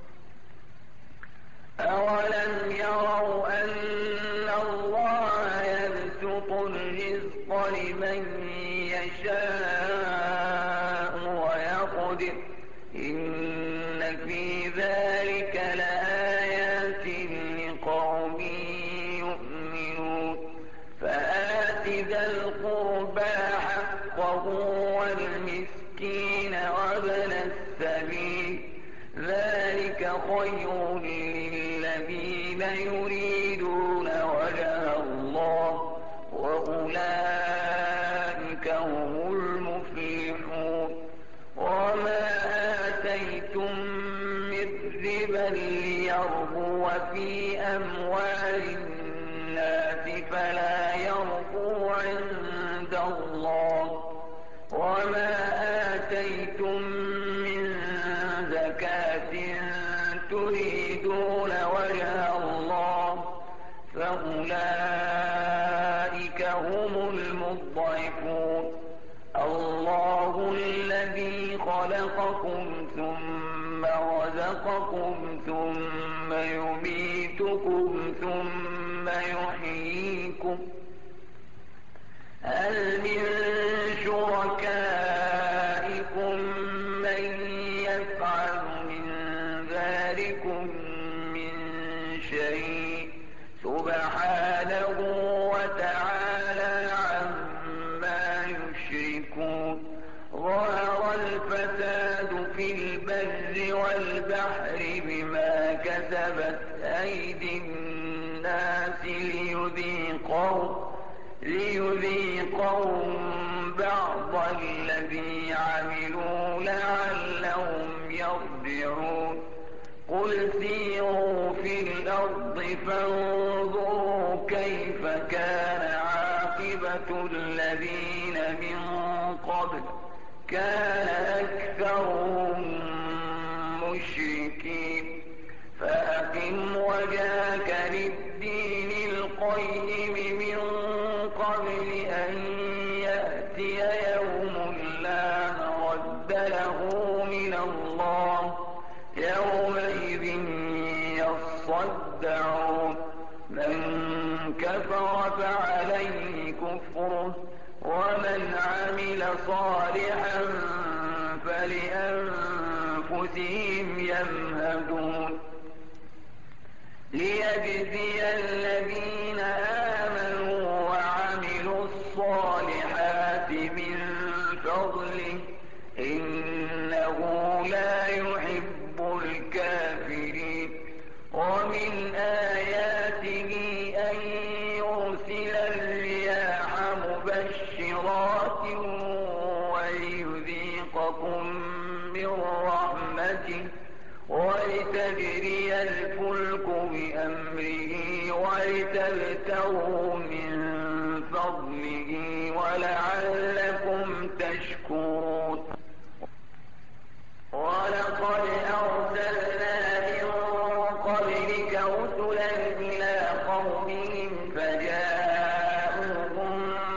أولم يروا أن الله يبسط الرزق لمن يشاء ويقدر إن في ذلك لآيات لقوم يؤمنون فآت ذا القربى حقه والمسكين وابن السبيل ذلك خير للذين يريدون وجه الله وأولئك هم المفلحون وما آتيتم من ربا ليربو في أموال الناس فلا يربو عند الله وما آتيتم من زكاة تريدون وجه الله فأولئك هم المضعفون الله الذي خلقكم ثم رزقكم ثم يميتكم ثم يحييكم هل من شركائكم من يفعل من ذلكم من شيء سبحانه وتعالى عما يشركون ظهر الفساد في البر والبحر بما كسبت أيدي الناس ليذيقهم ليذيقهم بعض الذي عملوا لعلهم يرجعون قل سيروا في الأرض فانظروا كيف كان عاقبة الذين من قبل كان أكثرهم مشركين فأقم وجهك للدين القيم من قبل أن يأتي يوم لا مرد له من الله يومئذ يصدعون من كفر فعليه كفره ومن عمل صالحا فلأنفسهم يمهدون ليجزي الذين آمنوا وعملوا الصالحات من فضله إنه لا يحب الكافرين ومن آياته أن يرسل الرياح مبشرات وليذيقكم من رحمته ولتجري الفلك بأمره ولتبتغوا من فضله ولعلكم تشكرون ولقد أرسلنا من قبلك رسلا إلى قومهم فجاءوهم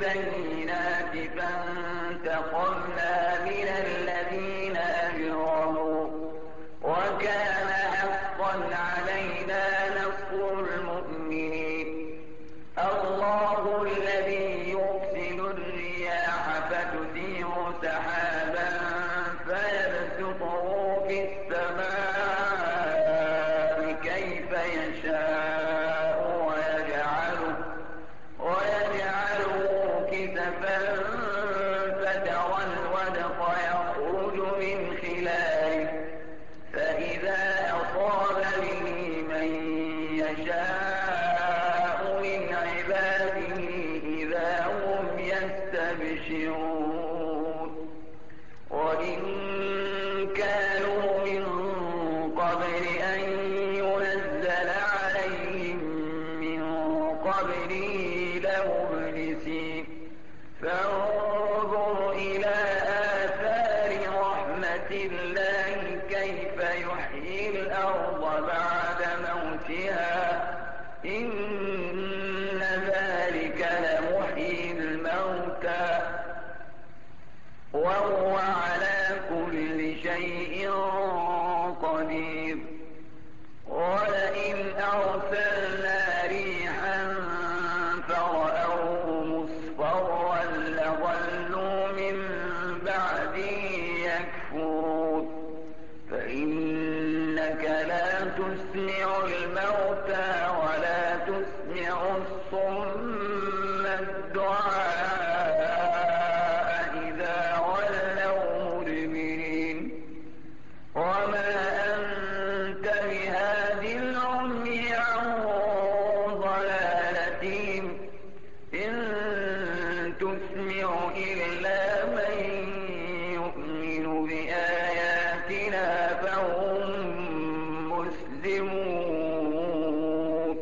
بالبينات فانتقمنا من الذين أجرموا وكان حقا علينا نصر المؤمنين. الله الذي يرسل الرياح فتثير سحابا فيبسطه في السماء كيف يشاء ويجعله, ويجعله كسفا فترى الودق يخرج من خلاله فإذا أصاب به من يشاء من عباده إذا هم يستبشرون. وإن كانوا من قبل أن ينزل عليهم من قبله لمبلسين. فانظر إلى آثار رحمة الله كيف يحيي الأرض بعد موتها إن ذلك لمحيي الموتى وهو على كل شيء قدير. ولئن أرسلنا ريحا فرأوه مصفرا لظلوا من بعده يكفرون. فإنك لا تسمع الموتى ولا تسمع الصم الدعاء إذا ولوا مدبرين. وما أنت بهاد العمي عن ضلالتهم إن تسمع إلا من يؤمن بآياتنا فهم مسلمون.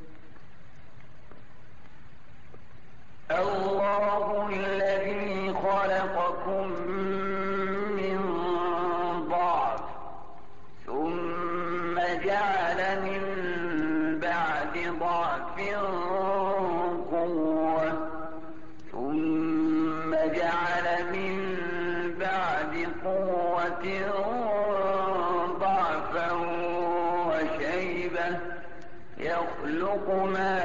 الله الذي خلقكم من ضعف ثم جعل من بعد ضعف قوة ثم جعل من بعد قوة ضعفا وشيبة يخلق ما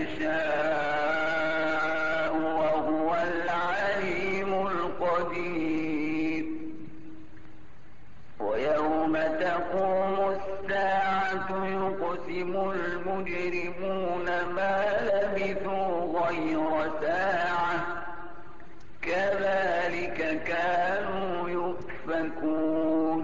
يشاء وهو العليم القدير. ويوم تقوم الساعة يقسم المجرمون ما لبثوا غير ساعة كذلك كانوا يؤفكون.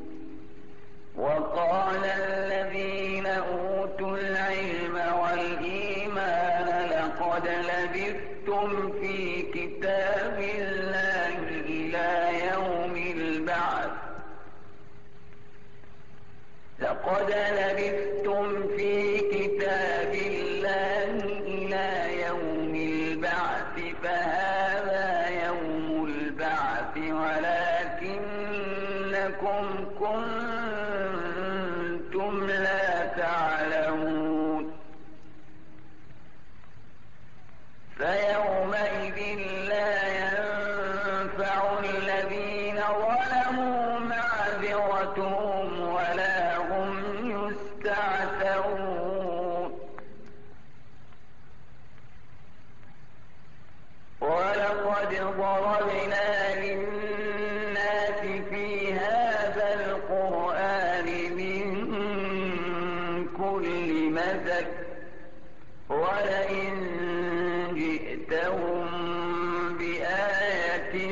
وقال الذين أوتوا العلم والإيمان لقد لبثتم في كتاب الله إلى يوم البعث لقد لبثتم في كتاب الله إلى يوم البعث فهذا يوم البعث ولكنكم كنتم لا تعلمون. فيومئذ لا ينفع الذين ظلموا معذرتهم ولا هم يستعتبون. ولقد ضربنا للناس في هذا القرآن من كل مثل ولئن جئتهم بآية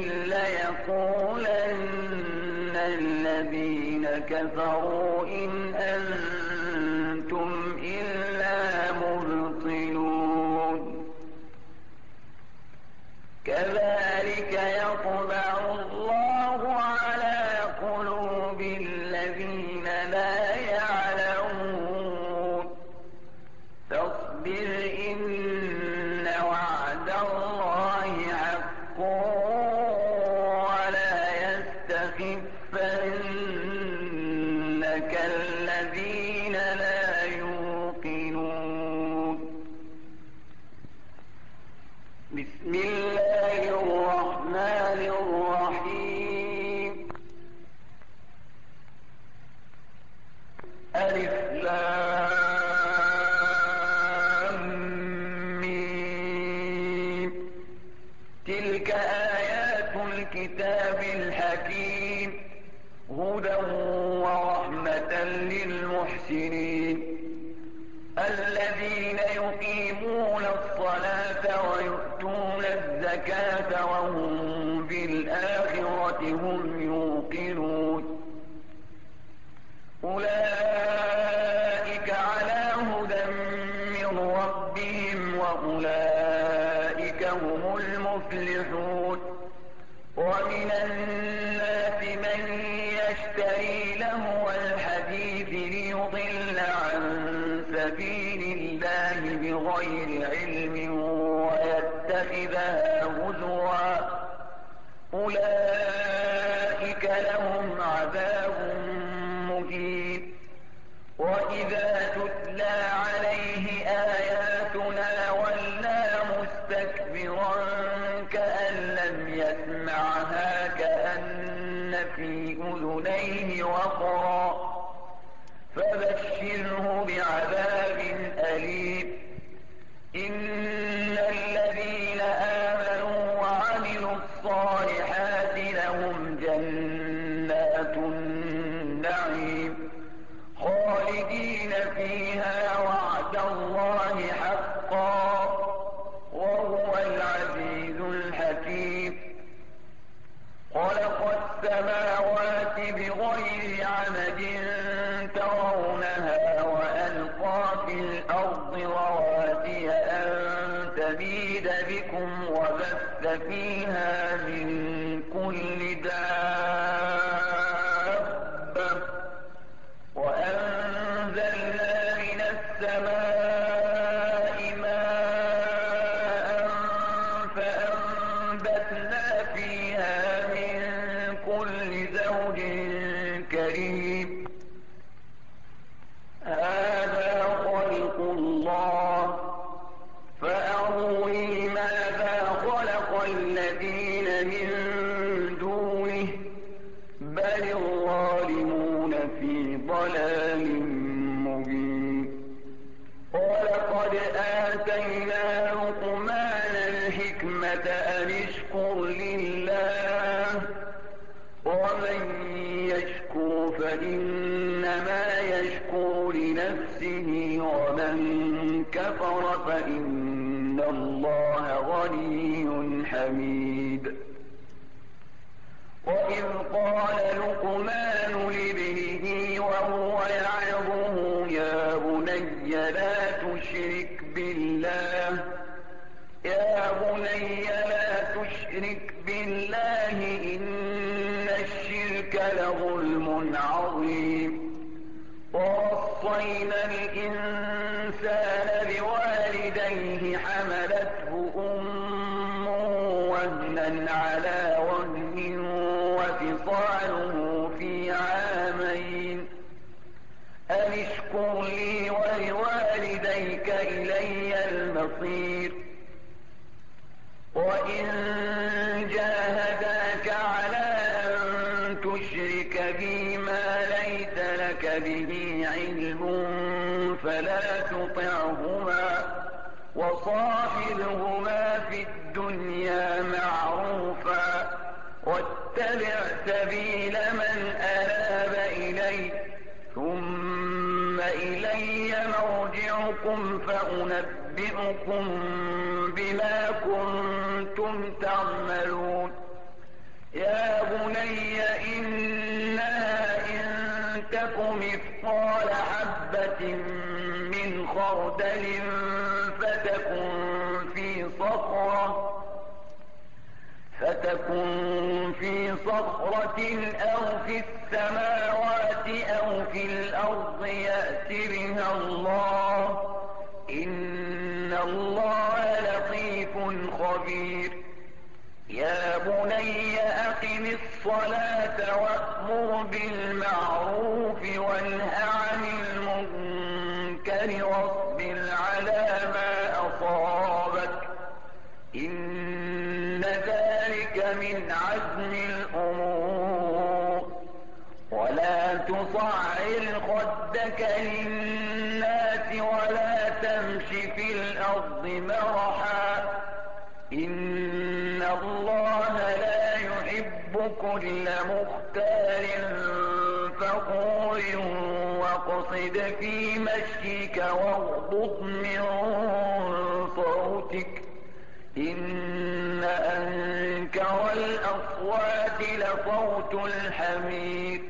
ليقولن الذين كفروا إن أنتم إلا مبطلون. كذلك يطبع الله على قلوب الذين لا يعلمون. فاصبر إن وعد الله حق ولا يستخفنك الذين لا يوقنون. بسم الله الرحمن الرحيم. ألف لام ميم. تلك آيات الكتاب الحكيم، هدى ورحمة للمحسنين الذين يقيمون الصلاة ويؤتون الزكاة وهم بالآخرة هم يوقنون. أولئك على هدى من ربهم وأولئك هم المفلحون. ومن الناس من يشتري لهو الحديث ليضل عن سبيل الله بغير علم ويتخذها هزوا، أولئك لهم عذاب مهين. وإذا تتلى عليه آياتنا ولى مستكبرا كأن لم يسمعها كأن في أذنيه وقرا، فبشره بعذاب أليم. إن الذين آمنوا وعملوا الصالحات لهم جنات النعيم خالدين فيها وعد الله حقا وهو العزيز الحكيم. خلق السماوات بغير عمد ترونها وألقى في الأرض رواسي أن تميد بكم وبث فيها من كل دابة وأنزلنا من السماء ماء فأنبتنا فيها من كل زوج كريم. هذا خلق الله فأروني ماذا خلق الذين من دونه بل الظالمون في ضلال مبين. ولقد آتينا لقمان الحكمة أن اشكر لله ومن يشكر فإنما يشكر لنفسه ومن كفر فإن الله غني حميد. وإذ قال لقمان لابنه وهو يعظه يا بني لا تشرك بالله يا بني لا تشرك بالله إن الشرك لظلم عظيم. ووصينا الإنسان بوالديه حملته أمه وهنا على وهن وفصاله في عامين أن اشكر لي ولوالديك إلي المصير. وإن جاهداك على أن تشرك بي ما ليس لك به علم فلا تطعهما وصاحبهما في الدنيا معروفا واتبع سبيل من أناب إلي ثم إلي مرجعكم فأنبئكم بما كنتم تعملون. يا بني إنها إن تك مثقال حبة من خردل فتكن في صخرة فتكن في صخرة أو في السماوات أو في الأرض يأت بها الله إن الله لطيف خبير. يا بني أقم الصلاة وأمر بالمعروف وانه عن المنكر واصبر على ما أصابك إن ذلك من عزم الأمور. ولا تصعر خدك للناس ولا تمش في الأرض مرحا إن الله لا يحب كل مختال فخور واقصد في مشيك واغضض من صوتك إن أنكر الأصوات لصوت الحمير.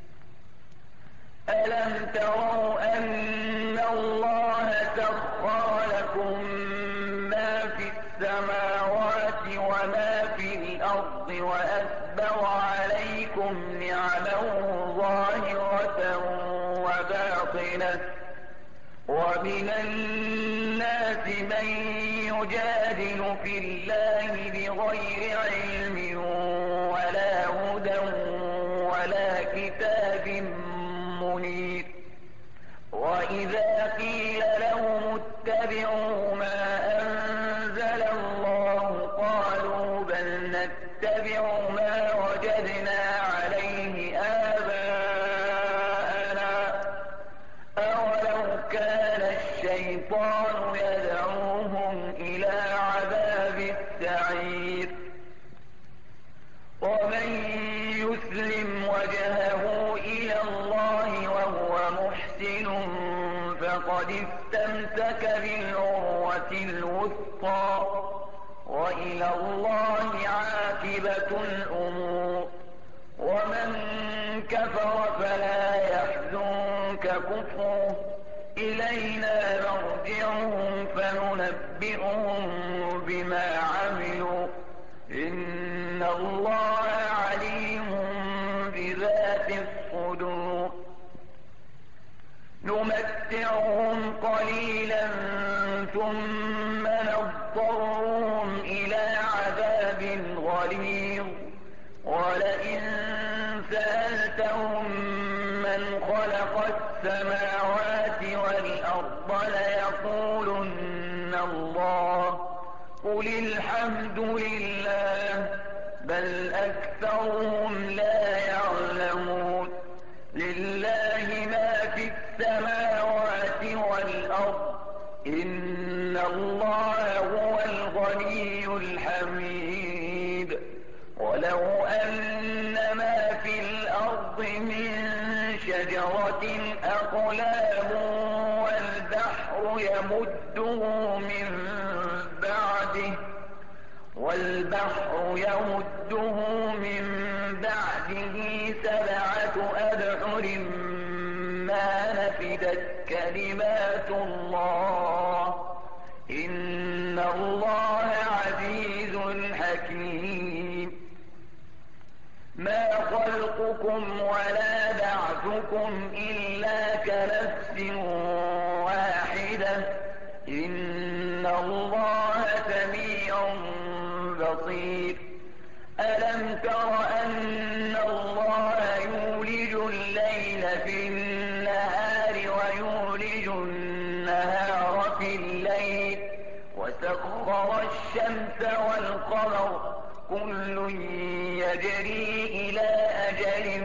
ألم تروا أن الله سخر لكم ما في السماوات وما في الأرض وأسبغ عليكم نعمه ظاهرة وباطنة ومن الناس من يجادل في الله بغير علم ولا هدى ولا كتاب منير. وإذا قيل لهم اتبعوا ما أنزل الله قالوا بل نتبع ما وجدنا عليه آباءنا أولو كان الشيطان يدعوهم إلى عذاب السعير. ومن يسلم وجهه إلى الله وهو محسن فقد استمسك بالعروة الوثقى وإلى الله عاقبة الأمور. ومن كفر فلا يحزنك كفره إلينا مرجعهم فننبئهم بما عملوا إن الله عليم بذات الصدور. نمتعهم قليلا ثم نضطرهم إلى عذاب غليظ ولئن سألتهم من خلق السماوات والأرض ليقولن الله قل الحمد لله بل أكثرهم لا يعلمون. لله ما في السماوات والأرض إن الله هو الغني الحميد. ولو أن ما في الأرض من شجرة أقلام والبحر يمده من بعده والبحر يمده من بعده سبعة أبحر ما نفدت كلمات الله إن الله عزيز حكيم. ما خلقكم ولا بعثكم إلا كنفس واحدة إن الله سميع بصير. ألم تر أن الله يولج الليل في النهار ويولج النهار في الليل وسخر الشمس والقمر كل يجري إلى أجل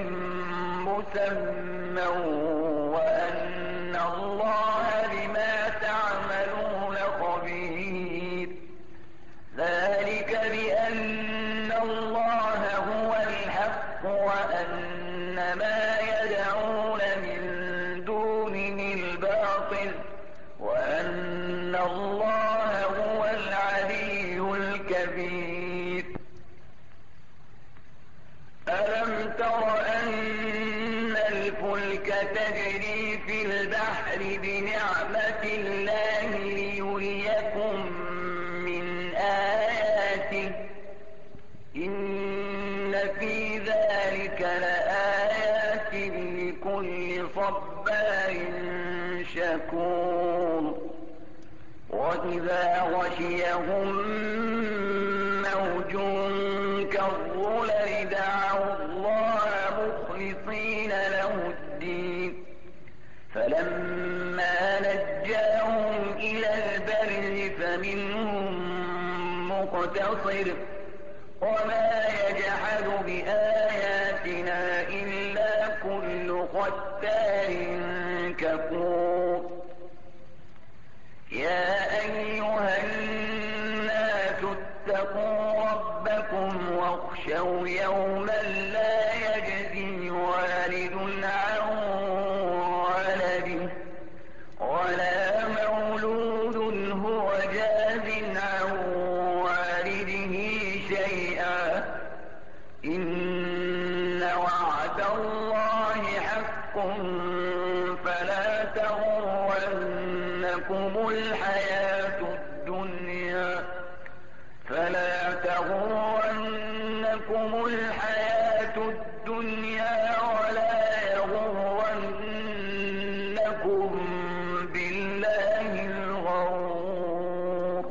مسمى وأن الله بما تعملون خبير. ذلك بأن الله هو الحق وأن ما يدعون من دونه الباطل وأن الله هو العلي الكبير. ألم تر أن الفلك تجري في البحر بنعمة الله ليريكم من آياته إن في ذلك لآيات لكل صبار شكور. وإذا غشيهم موج كالظلل دعوا الله مخلصين له الدين فلما نجاهم إلى البر فمنهم مقتصر وما يجحد بآياتنا إلا كل ختار كفور يا أيها الناس اتقوا ربكم واخشوا يوما لا يجزي والد عن ولده ولا مولود هو جاز عن والده شيئا إن وعد الله حق فلا تغرنكم الحياة الدنيا فلا تغرنكم الحياة الدنيا ولا يغرنكم بالله الغرور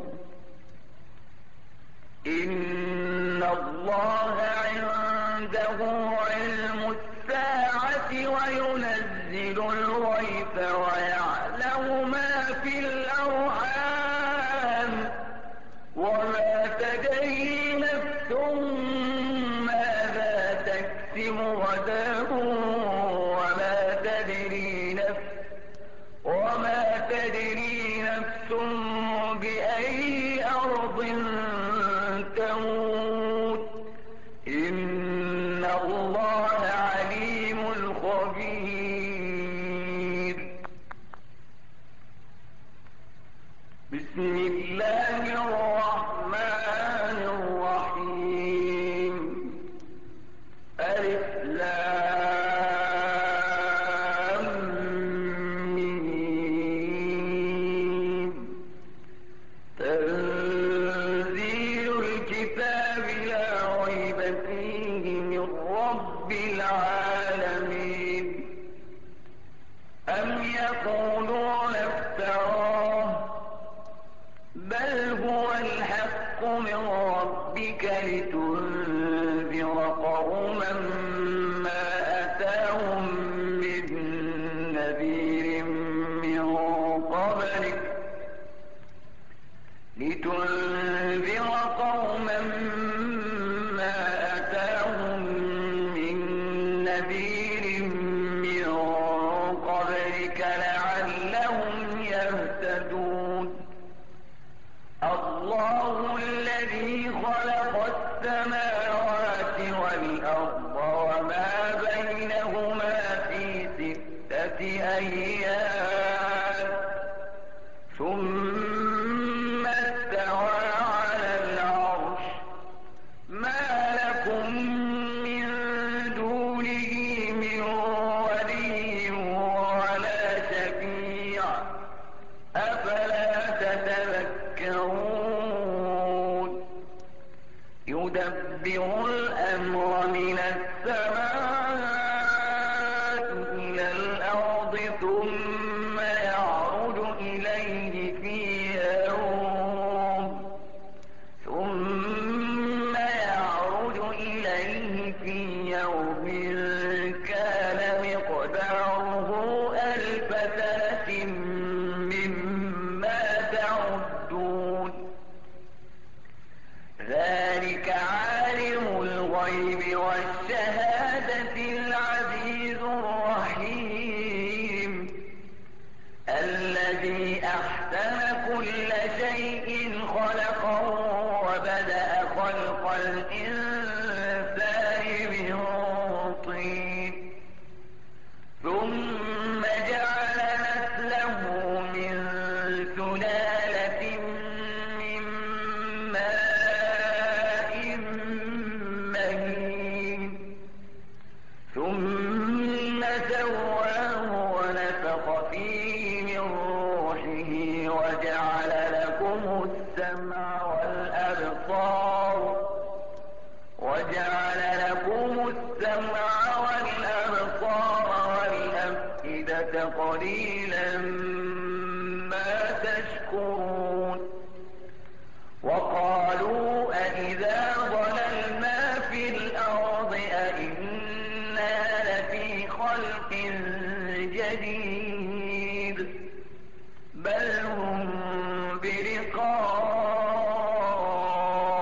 إن الله عنده علم الساعة وينزل الغيث ويعلم ما في الأرحام وما تدري نفس ماذا تكسب غدا وما تدري نفس وما تدري نفس بأي أرض تموت إن الله عليم خبير بسم الله الرحمن الرحيم ألف لام ميم تنزيل الكتاب لا ريب فيه من رب العالمين أم يقولون افتراه بل هو الحق من ربك لتنذر قوما ما أتاهم من نذير من قبلك لتنذر قوما ما أتاهم من نذير من قبلك لعلهم يهتدون الله الذي خلق السماوات والأرض وما بينهما في ستة أيام ثم استوى على العرش ما لكم من دونه من ولي ولا شفيع أفلا تتذكرون يدبر الأمر من السماء إلى الأرض ثم يعرج إليه في يوم ثم يعرج إليه في يوم كان مقداره ألف سنة مما تعدون ذلك عالم الغيب والشهادة العزيز الرحيم الذي أحسن كل شيء خلقه وبدأ خلق الإنسان من طين ثم جعل نسله من سلالة من ماء مهين ثم سواه ونفخ فيه من روحه وجعل لكم السمع والأبصار وجعل لكم السمع والأبصار والأفئدة قليلا ما تشكرون وقالوا أإذا ضللنا في الأرض أإنا لفي خلق جديد بل هم بلقاء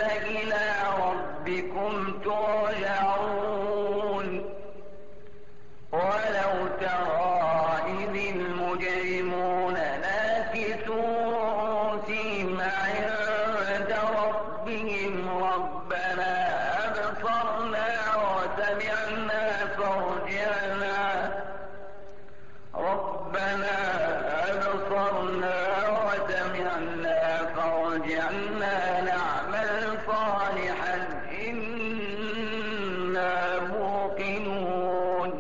إلى ربكم ترجعون ولو ترى إذ المجرمون ناكسوا رؤوسهم عند ربهم ربنا أبصرنا وسمعنا فارجعنا ربنا أبصرنا وسمعنا فارجعنا نعمل صالحا إنا موقنون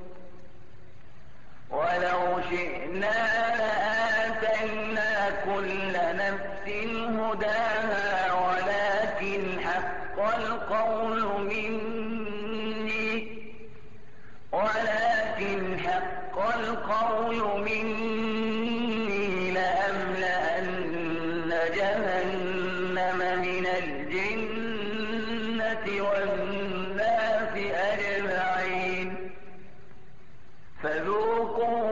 ولو شئنا لآتينا كل نفس هداها ولكن حق القول مني ولكن حق القول مني لأملأن جهنم من الجنة والناس أجمعين فذوقوا